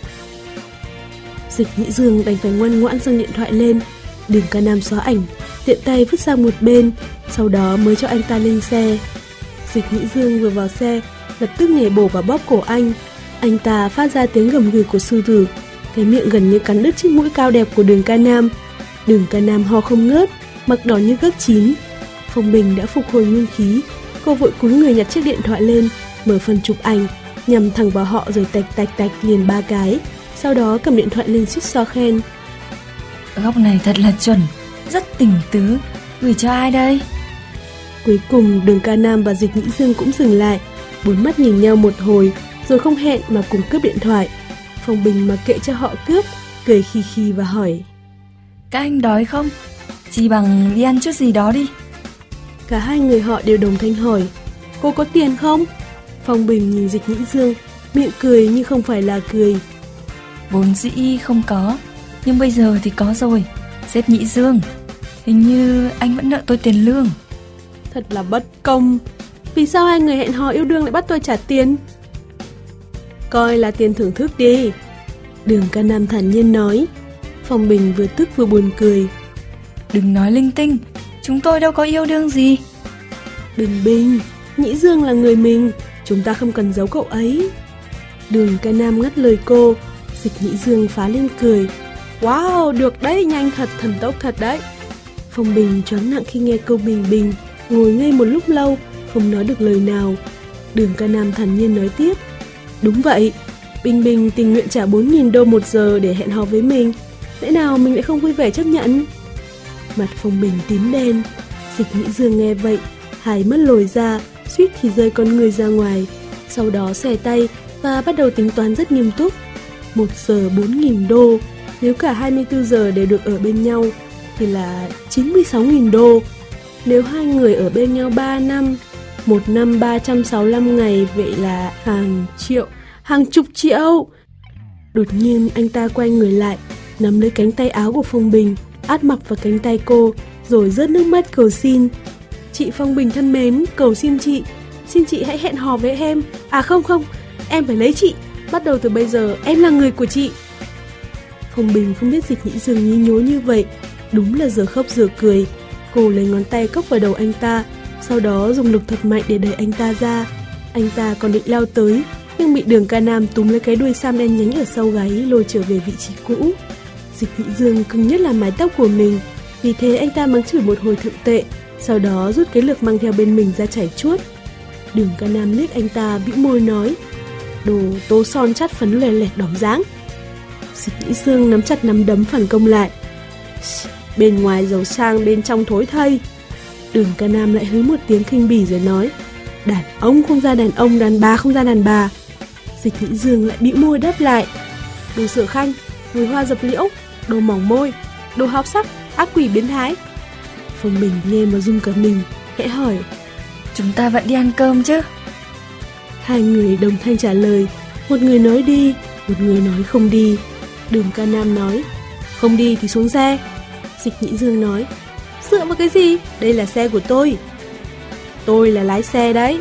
Dịch Nhĩ Dương đành phải ngoan ngoãn giơ điện thoại lên. Đường Ca Nam xóa ảnh, tiện tay vứt sang một bên, sau đó mới cho anh ta lên xe. Dịch Nhĩ Dương vừa vào xe, lập tức nhảy bổ vào bóp cổ anh. Anh ta phát ra tiếng gầm gừ của sư tử, cái miệng gần như cắn đứt chiếc mũi cao đẹp của Đường Ca Nam. Đường Ca Nam ho không ngớt, mặt đỏ như gấc chín. Phong Bình đã phục hồi nguyên khí, cô vội cúi người nhặt chiếc điện thoại lên, mở phần chụp ảnh, nhằm thẳng vào họ rồi tạch tạch tạch liền ba cái. Sau đó cầm điện thoại lên suýt xoa khen. Góc này thật là chuẩn, rất tình tứ. Gửi cho ai đây? Cuối cùng Đường Ca Nam và Dịch Nhĩ Dương cũng dừng lại, bốn mắt nhìn nhau một hồi, rồi không hẹn mà cùng cướp điện thoại. Phong Bình mặc kệ cho họ cướp, cười khì khì và hỏi. Các anh đói không? Chỉ bằng đi ăn chút gì đó đi. Cả hai người họ đều đồng thanh hỏi. Cô có tiền không? Phong Bình nhìn Dịch Nhĩ Dương, miệng cười nhưng không phải là cười. Vốn dĩ không có, nhưng bây giờ thì có rồi. Sếp Nhĩ Dương, hình như anh vẫn nợ tôi tiền lương. Thật là bất công. Vì sao hai người hẹn hò yêu đương lại bắt tôi trả tiền? Coi là tiền thưởng thức đi. Đường Ca Nam thản nhiên nói. Phong Bình vừa tức vừa buồn cười. Đừng nói linh tinh, chúng tôi đâu có yêu đương gì. Bình Bình, Nhĩ Dương là người mình, chúng ta không cần giấu cậu ấy. Đường Ca Nam ngắt lời cô. Dịch Nhĩ Dương phá lên cười. Wow, được đấy, nhanh thật, thần tốc thật đấy. Phong Bình choáng nặng khi nghe câu Bình Bình, ngồi ngây một lúc lâu, không nói được lời nào. Đường Ca Nam thản nhiên nói tiếp. Đúng vậy, Bình Bình tình nguyện trả bốn nghìn đô một giờ để hẹn hò với mình. Lẽ nào mình lại không vui vẻ chấp nhận? Mặt Phong Bình tím đen. Dịch Nhĩ Dương nghe vậy, hai mắt lồi ra, suýt thì rơi con người ra ngoài. Sau đó xòe tay và bắt đầu tính toán rất nghiêm túc. Một giờ bốn nghìn đô, nếu cả hai mươi tư giờ đều được ở bên nhau thì là chín mươi sáu nghìn đô. Nếu hai người ở bên nhau ba năm, một năm ba trăm sáu mươi lăm ngày, vậy là hàng triệu, hàng chục triệu. Đột nhiên anh ta quay người lại, nắm lấy cánh tay áo của Phong Bình, áp mặt vào cánh tay cô, rồi rớt nước mắt cầu xin. Chị Phong Bình thân mến, cầu xin chị, xin chị hãy hẹn hò với em. À không không, em phải lấy chị, bắt đầu từ bây giờ em là người của chị. Phong Bình không biết Dịch Nhĩ Dương nhí nhố như vậy, đúng là giờ khóc giờ cười. Cô lấy ngón tay cốc vào đầu anh ta, sau đó dùng lực thật mạnh để đẩy anh ta ra. Anh ta còn định lao tới, nhưng bị Đường Ca Nam túm lấy cái đuôi sam đen nhánh ở sau gáy lôi trở về vị trí cũ. Dịch Nhĩ Dương cưng nhất là mái tóc của mình, vì thế anh ta mắng chửi một hồi thượng tệ, sau đó rút cái lược mang theo bên mình ra chảy chuốt. Đường Ca Nam liếc anh ta bĩu môi nói: đồ tô son chát phấn lè lẹt đỏng dáng. Dịch Nhĩ Dương nắm chặt nắm đấm phản công lại: bên ngoài giàu sang, bên trong thối thây. Đường Ca Nam lại hứ một tiếng khinh bỉ rồi nói: đàn ông không ra đàn ông, đàn bà không ra đàn bà. Dịch Nhĩ Dương lại bĩu môi đáp lại: đồ Sở Khanh, mùi hoa dập liễu, đồ mỏng môi, đồ háo sắc, ác quỷ biến thái. Phong Bình nghe mà run cả mình, khẽ hỏi: chúng ta vẫn đi ăn cơm chứ? Hai người đồng thanh trả lời, một người nói đi, một người nói không đi. Đường Ca Nam nói: không đi thì xuống xe. Dịch Nhĩ Dương nói: dựa vào cái gì? Đây là xe của tôi. Tôi là lái xe đấy.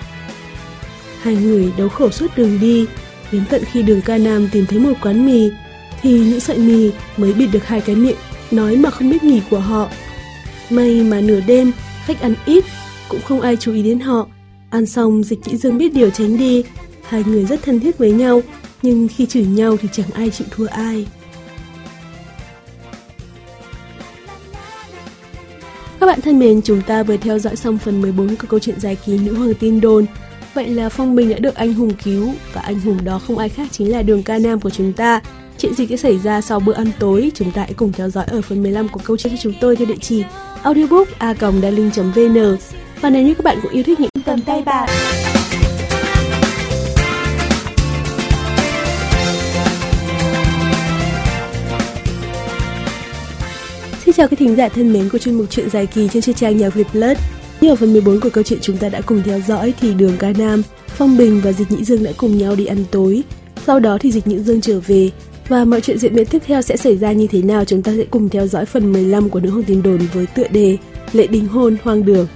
Hai người đấu khẩu suốt đường đi, đến tận khi Đường Ca Nam tìm thấy một quán mì, thì những sợi mì mới bịt được hai cái miệng nói mà không biết nghỉ của họ. May mà nửa đêm khách ăn ít, cũng không ai chú ý đến họ. Ăn xong, Dịch Nhĩ Dương biết điều tránh đi. Hai người rất thân thiết với nhau, nhưng khi chửi nhau thì chẳng ai chịu thua ai. Các bạn thân mến, chúng ta vừa theo dõi xong phần mười bốn của câu chuyện dài kỳ Nữ Hoàng Tin Đồn. Vậy là Phong Bình đã được anh hùng cứu, và anh hùng đó không ai khác chính là Đường Ca Nam của chúng ta. Chuyện gì sẽ xảy ra sau bữa ăn tối, chúng ta hãy cùng theo dõi ở phần mười lăm của câu chuyện của chúng tôi theo địa chỉ audiobook a còng darling chấm vn. Và nếu như các bạn cũng yêu thích những tầm tay bạn, xin chào các thính giả thân mến của chuyên mục chuyện dài kỳ trên chuyên trang Nhà Việt Plus. Như ở phần mười bốn của câu chuyện chúng ta đã cùng theo dõi thì Đường Ca Nam, Phong Bình và Dịch Nhĩ Dương đã cùng nhau đi ăn tối. Sau đó thì Dịch Nhĩ Dương trở về, và mọi chuyện diễn biến tiếp theo sẽ xảy ra như thế nào chúng ta sẽ cùng theo dõi phần mười lăm của Nữ Hoàng Tin Đồn với tựa đề Lễ đính hôn hoang đường.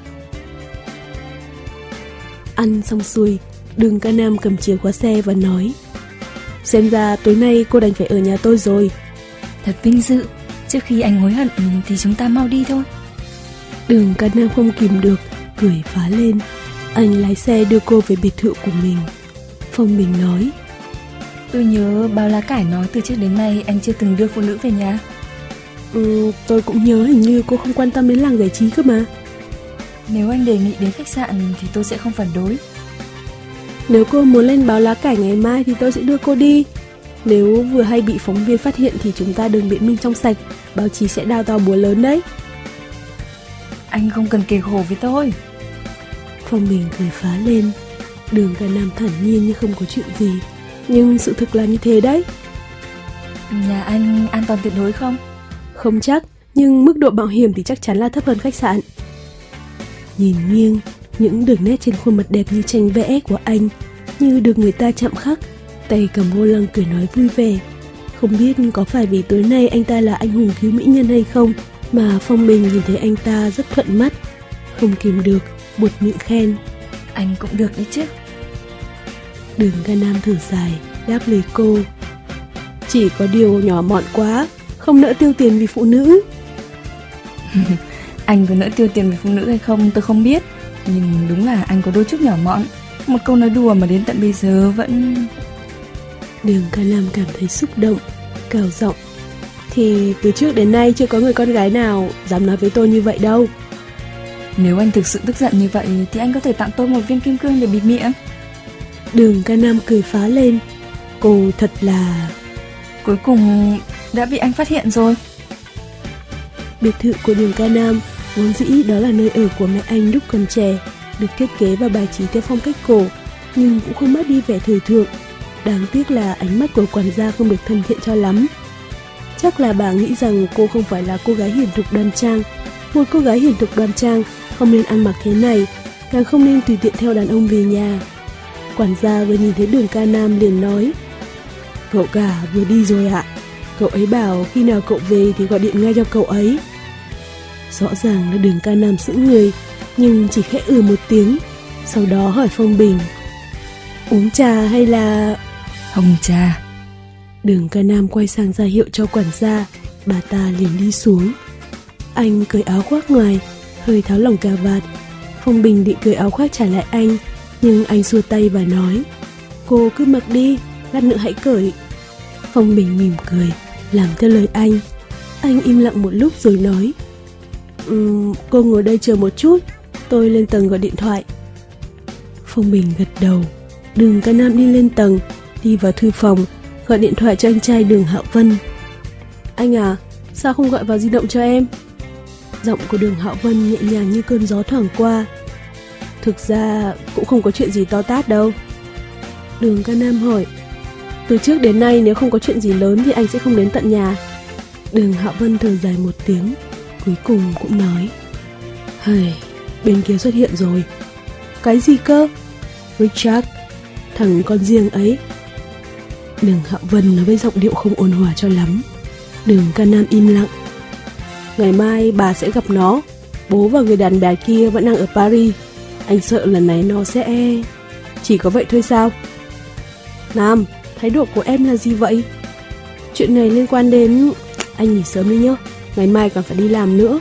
Ăn xong xuôi, Đường Ca Nam cầm chìa khóa xe và nói: xem ra tối nay cô đành phải ở nhà tôi rồi. Thật vinh dự, trước khi anh hối hận thì chúng ta mau đi thôi. Đường Ca Nam không kìm được, cười phá lên. Anh lái xe đưa cô về biệt thự của mình. Phong Bình nói: tôi nhớ Bao Lá Cải nói từ trước đến nay anh chưa từng đưa phụ nữ về nhà. Ừ, tôi cũng nhớ hình như cô không quan tâm đến làng giải trí cơ mà. Nếu anh đề nghị đến khách sạn thì tôi sẽ không phản đối. Nếu cô muốn lên Báo Lá Cải ngày mai thì tôi sẽ đưa cô đi. Nếu vừa hay bị phóng viên phát hiện thì chúng ta đừng biện minh trong sạch, báo chí sẽ đào to búa lớn đấy. Anh không cần kề khổ với tôi. Phong Bình cười phá lên. Đường Ca Nam thản nhiên như không có chuyện gì, nhưng sự thực là như thế đấy. Nhà anh an toàn tuyệt đối không? Không chắc, nhưng mức độ mạo hiểm thì chắc chắn là thấp hơn khách sạn. Nhìn nghiêng, những đường nét trên khuôn mặt đẹp như tranh vẽ của anh như được người ta chạm khắc. Tay cầm vô lăng cười nói vui vẻ. Không biết có phải vì tối nay anh ta là anh hùng cứu mỹ nhân hay không, mà Phong Bình nhìn thấy anh ta rất thuận mắt, không kìm được buột miệng khen: anh cũng được đấy chứ. Đường Ca Nam thở dài đáp lời cô: chỉ có điều nhỏ mọn quá, không nỡ tiêu tiền vì phụ nữ. Anh có nỡ tiêu tiền vì phụ nữ hay không tôi không biết, nhưng đúng là anh có đôi chút nhỏ mọn. Một câu nói đùa mà đến tận bây giờ vẫn... Đường Ca Nam cảm thấy xúc động, cào giọng: thì từ trước đến nay chưa có người con gái nào dám nói với tôi như vậy đâu. Nếu anh thực sự tức giận như vậy thì anh có thể tặng tôi một viên kim cương để bịt miệng. Đường Ca Nam cười phá lên: Cô thật là... Cuối cùng đã bị anh phát hiện rồi. Biệt thự của Đường Ca Nam vốn dĩ đó là nơi ở của mẹ anh lúc còn trẻ, được thiết kế và bài trí theo phong cách cổ, nhưng cũng không mất đi vẻ thời thượng. Đáng tiếc là ánh mắt của quản gia không được thân thiện cho lắm. Chắc là bà nghĩ rằng cô không phải là cô gái hiền thục đoan trang. Một cô gái hiền thục đoan trang không nên ăn mặc thế này, càng không nên tùy tiện theo đàn ông về nhà. Quản gia vừa nhìn thấy Đường Ca Nam liền nói: "Cậu cả vừa đi rồi ạ. Cậu ấy bảo khi nào cậu về thì gọi điện ngay cho cậu ấy." Rõ ràng là Đường Ca Nam sững người, nhưng chỉ khẽ ừ một tiếng, sau đó hỏi Phong Bình: "Uống trà hay là..." "Hồng trà." Đường Ca Nam quay sang ra hiệu cho quản gia, bà ta liền đi xuống. Anh cởi áo khoác ngoài, hơi tháo lỏng cà vạt. Phong Bình định cởi áo khoác trả lại anh, nhưng anh xua tay và nói: "Cô cứ mặc đi, lát nữa hãy cởi." Phong Bình mỉm cười, làm theo lời anh. Anh im lặng một lúc rồi nói: um, "Cô ngồi đây chờ một chút, tôi lên tầng gọi điện thoại." Phong Bình gật đầu. Đường Ca Nam đi lên tầng, đi vào thư phòng, gọi điện thoại cho anh trai Đường Hạo Vân. "Anh à, sao không gọi vào di động cho em?" Giọng của Đường Hạo Vân nhẹ nhàng như cơn gió thoảng qua. "Thực ra cũng không có chuyện gì to tát đâu." Đường Ca Nam hỏi: "Từ trước đến nay nếu không có chuyện gì lớn thì anh sẽ không đến tận nhà." Đường Hạo Vân thở dài một tiếng, cuối cùng cũng nói: "Hây, bên kia xuất hiện rồi." "Cái gì cơ?" "Richard, thằng con riêng ấy." Đường Hạo Vân nói với giọng điệu không ôn hòa cho lắm. Đường Ca Nam im lặng. "Ngày mai bà sẽ gặp nó. Bố và người đàn bà kia vẫn đang ở Paris. Anh sợ lần này nó sẽ... Chỉ có vậy thôi sao?" "Nam, thái độ của em là gì vậy?" "Chuyện này liên quan đến... Anh nghỉ sớm đi nhá, ngày mai còn phải đi làm nữa."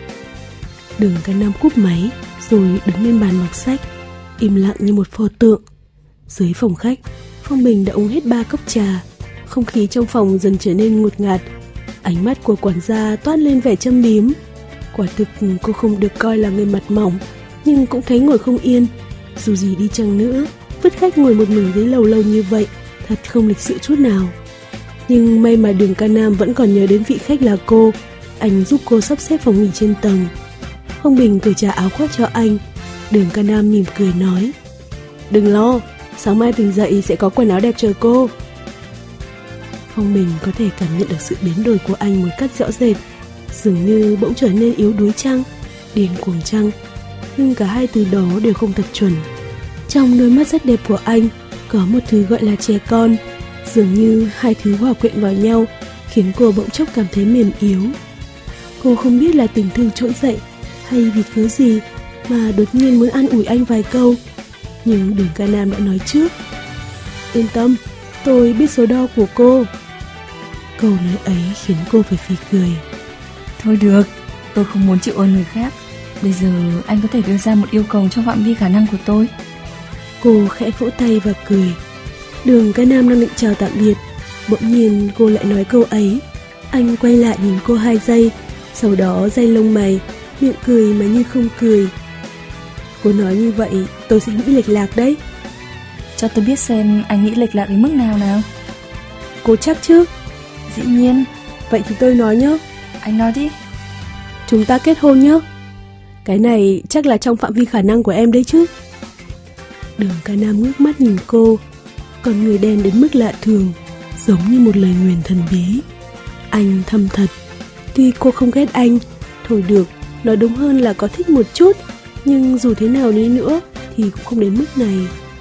Đường Ca Nam cúp máy rồi đứng lên bàn đọc sách, im lặng như một pho tượng. Dưới phòng khách, Phong Bình đã uống hết ba cốc trà. Không khí trong phòng dần trở nên ngột ngạt. Ánh mắt của quản gia toát lên vẻ châm biếm. Quả thực cô không được coi là người mặt mỏng, nhưng cũng thấy ngồi không yên. Dù gì đi chăng nữa, vứt khách ngồi một mình dưới lầu lâu như vậy thật không lịch sự chút nào. Nhưng may mà Đường Ca Nam vẫn còn nhớ đến vị khách là cô. Anh giúp cô sắp xếp phòng nghỉ trên tầng. Phong Bình cởi trà áo khoác cho anh. Đường Ca Nam mỉm cười nói: "Đừng lo, sáng mai tỉnh dậy sẽ có quần áo đẹp chờ cô." Phong Bình có thể cảm nhận được sự biến đổi của anh một cách rõ rệt. Dường như bỗng trở nên yếu đuối chăng, điên cuồng chăng, nhưng cả hai từ đó đều không thật chuẩn. Trong đôi mắt rất đẹp của anh có một thứ gọi là trẻ con. Dường như hai thứ hòa quyện vào nhau khiến cô bỗng chốc cảm thấy mềm yếu. Cô không biết là tình thương trỗi dậy hay vì cớ gì mà đột nhiên muốn an ủi anh vài câu. Nhưng Đường Ca Nam đã nói trước: "Yên tâm, tôi biết số đo của cô." Câu nói ấy khiến cô phải phì cười. "Thôi được, tôi không muốn chịu ơn người khác. Bây giờ anh có thể đưa ra một yêu cầu trong phạm vi khả năng của tôi." Cô khẽ vỗ tay và cười. Đường Ca Nam đang định chào tạm biệt, bỗng nhiên cô lại nói câu ấy. Anh quay lại nhìn cô hai giây, sau đó day lông mày, miệng cười mà như không cười. "Cô nói như vậy tôi sẽ nghĩ lệch lạc đấy." "Cho tôi biết xem anh nghĩ lệch lạc đến mức nào nào." "Cô chắc chứ?" "Dĩ nhiên." "Vậy thì tôi nói nhé." "Anh nói đi." "Chúng ta kết hôn nhé." "Cái này chắc là trong phạm vi khả năng của em đấy chứ." Đường Ca Nam ngước mắt nhìn cô, con người đen đến mức lạ thường, giống như một lời nguyền thần bí. Anh thầm thật. Tuy cô không ghét anh, thôi được, nói đúng hơn là có thích một chút, nhưng dù thế nào đi nữa thì cũng không đến mức này.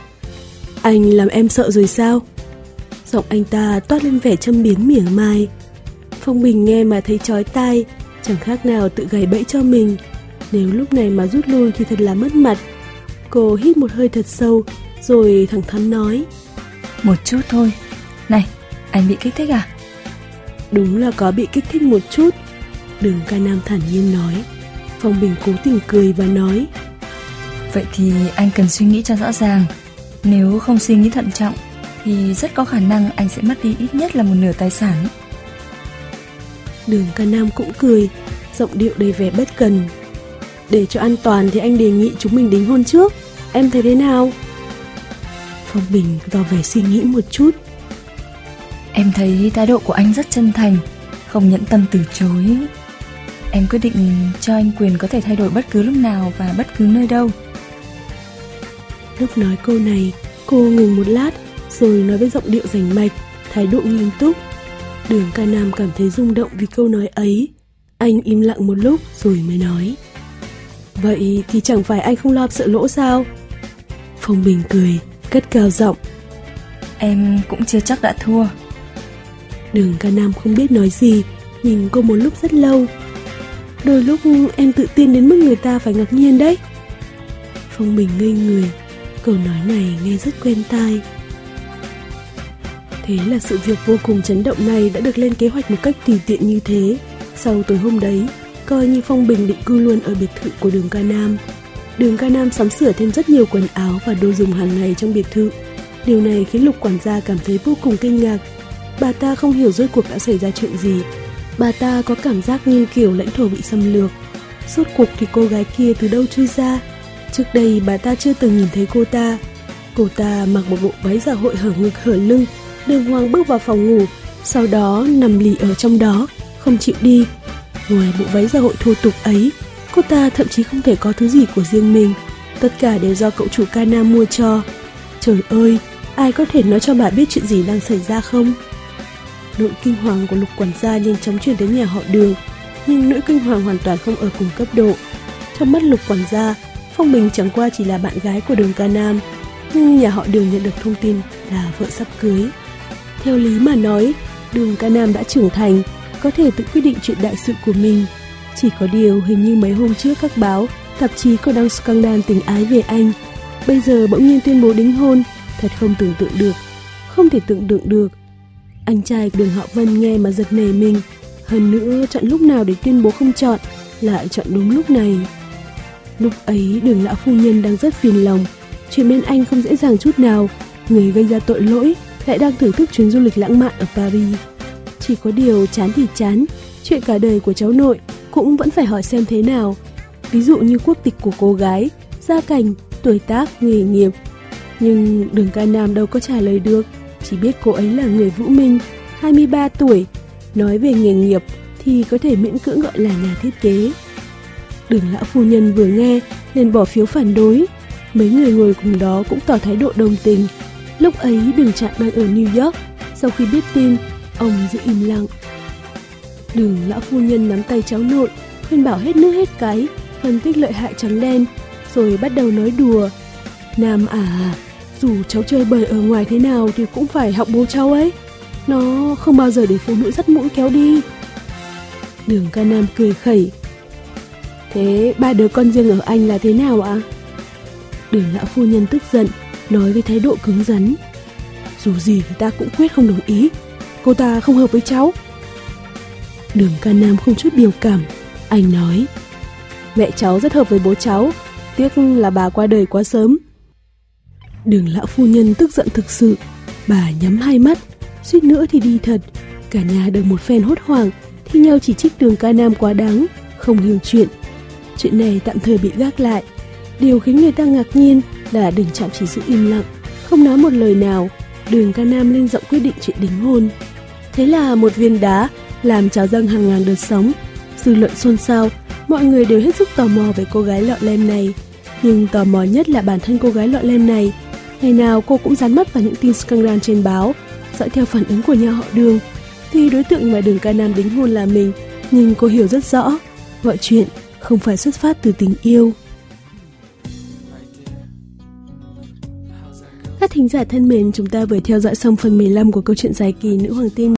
"Anh làm em sợ rồi sao?" Giọng anh ta toát lên vẻ châm biếm mỉa mai. Phong Bình nghe mà thấy chói tai, chẳng khác nào tự gài bẫy cho mình. Nếu lúc này mà rút lui thì thật là mất mặt. Cô hít một hơi thật sâu, rồi thẳng thắn nói: "Một chút thôi. Này, anh bị kích thích à?" "Đúng là có bị kích thích một chút." Đường Ca Nam thản nhiên nói. Phong Bình cố tình cười và nói: "Vậy thì anh cần suy nghĩ cho rõ ràng. Nếu không suy nghĩ thận trọng thì rất có khả năng anh sẽ mất đi ít nhất là một nửa tài sản." Đường Ca Nam cũng cười, giọng điệu đầy vẻ bất cần. "Để cho an toàn thì anh đề nghị chúng mình đính hôn trước. Em thấy thế nào?" Phong Bình tỏ vẻ suy nghĩ một chút. Em thấy thái độ của anh rất chân thành, không nhẫn tâm từ chối. Em quyết định cho anh quyền có thể thay đổi bất cứ lúc nào và bất cứ nơi đâu. Lúc nói câu này, cô ngừng một lát rồi nói với giọng điệu rành mạch, thái độ nghiêm túc. Đường Ca Nam cảm thấy rung động vì câu nói ấy. Anh im lặng một lúc rồi mới nói: Vậy thì chẳng phải anh không lo sợ lỗ sao? Phong Bình cười, cất cao giọng: Em cũng chưa chắc đã thua. Đường Ca Nam không biết nói gì, nhìn cô một lúc rất lâu. Đôi lúc em tự tin đến mức người ta phải ngạc nhiên đấy. Phong Bình ngây người, câu nói này nghe rất quen tai. Thế là sự việc vô cùng chấn động này đã được lên kế hoạch một cách tùy tiện như thế. Sau tối hôm đấy, coi như Phong Bình định cư luôn ở biệt thự của Đường Ca Nam. Đường Ca Nam sắm sửa thêm rất nhiều quần áo và đồ dùng hàng ngày trong biệt thự. Điều này khiến Lục quản gia cảm thấy vô cùng kinh ngạc. Bà ta không hiểu rốt cuộc đã xảy ra chuyện gì. Bà ta có cảm giác như kiểu lãnh thổ bị xâm lược. Rốt cuộc thì cô gái kia từ đâu chui ra? Trước đây bà ta chưa từng nhìn thấy cô ta. Cô ta mặc một bộ váy dạ hội hở ngực hở lưng, đường hoàng bước vào phòng ngủ, sau đó nằm lì ở trong đó, không chịu đi. Ngoài bộ váy dạ hội thô tục ấy, cô ta thậm chí không thể có thứ gì của riêng mình. Tất cả đều do cậu chủ Ca Nam mua cho. Trời ơi, ai có thể nói cho bà biết chuyện gì đang xảy ra không? Nỗi kinh hoàng của Lục quản gia nhanh chóng truyền đến nhà họ Đường, nhưng nỗi kinh hoàng hoàn toàn không ở cùng cấp độ. Trong mắt Lục quản gia, Phong Bình chẳng qua chỉ là bạn gái của Đường Ca Nam, nhưng nhà họ Đường nhận được thông tin là vợ sắp cưới. Theo lý mà nói, Đường Ca Nam đã trưởng thành, có thể tự quyết định chuyện đại sự của mình. Chỉ có điều hình như mấy hôm trước các báo, tạp chí có đăng scandal tình ái về anh. Bây giờ bỗng nhiên tuyên bố đính hôn, thật không tưởng tượng được, không thể tưởng tượng được. Anh trai Đường Hạo Vân nghe mà giật nảy mình. Hơn nữa chọn lúc nào để tuyên bố không chọn, lại chọn đúng lúc này. Lúc ấy Đường lão phu nhân đang rất phiền lòng. Chuyện bên anh không dễ dàng chút nào. Người gây ra tội lỗi lại đang thưởng thức chuyến du lịch lãng mạn ở Paris. Chỉ có điều chán thì chán, chuyện cả đời của cháu nội cũng vẫn phải hỏi xem thế nào. Ví dụ như quốc tịch của cô gái, gia cảnh, tuổi tác, nghề nghiệp. Nhưng Đường Ca Nam đâu có trả lời được. Chỉ biết cô ấy là người Vũ Minh, hai mươi ba tuổi. Nói về nghề nghiệp thì có thể miễn cưỡng gọi là nhà thiết kế. Đường lão phu nhân vừa nghe liền bỏ phiếu phản đối. Mấy người ngồi cùng đó cũng tỏ thái độ đồng tình. Lúc ấy Đường Trạm đang ở New York. Sau khi biết tin, ông giữ im lặng. Đường lão phu nhân nắm tay cháu nội, khuyên bảo hết nước hết cái, phân tích lợi hại trắng đen, rồi bắt đầu nói đùa. Nam à, dù cháu chơi bời ở ngoài thế nào thì cũng phải học bố cháu ấy. Nó không bao giờ để phụ nữ dắt mũi kéo đi. Đường Ca Nam cười khẩy. Thế ba đứa con riêng ở anh là thế nào ạ? Đường lão phu nhân tức giận, nói với thái độ cứng rắn. Dù gì thì ta cũng quyết không đồng ý. Cô ta không hợp với cháu. Đường Ca Nam không chút biểu cảm. Anh nói, mẹ cháu rất hợp với bố cháu, tiếc là bà qua đời quá sớm. Đường lão phu nhân tức giận thực sự. Bà nhắm hai mắt, suýt nữa thì đi thật. Cả nhà được một phen hốt hoảng, thi nhau chỉ trích Đường Ca Nam quá đáng, không hiểu chuyện. Chuyện này tạm thời bị gác lại. Điều khiến người ta ngạc nhiên là Đường Trạm chỉ giữ im lặng, không nói một lời nào. Đường Ca Nam lên giọng quyết định chuyện đính hôn. Thế là một viên đá làm trào dâng hàng ngàn đợt sóng. Dư luận xôn xao, mọi người đều hết sức tò mò về cô gái lọ lem này. Nhưng tò mò nhất là bản thân cô gái lọ lem này. Ngày nào cô cũng dán mắt vào những tin scandal trên báo, dõi theo phản ứng của nhà họ Đường. Tuy đối tượng mà Đường Ca Nam đính hôn là mình, nhưng cô hiểu rất rõ, mọi chuyện không phải xuất phát từ tình yêu. Các thính giả thân mến, chúng ta vừa theo dõi xong phần mười lăm của câu chuyện dài kỳ Nữ Hoàng Tin.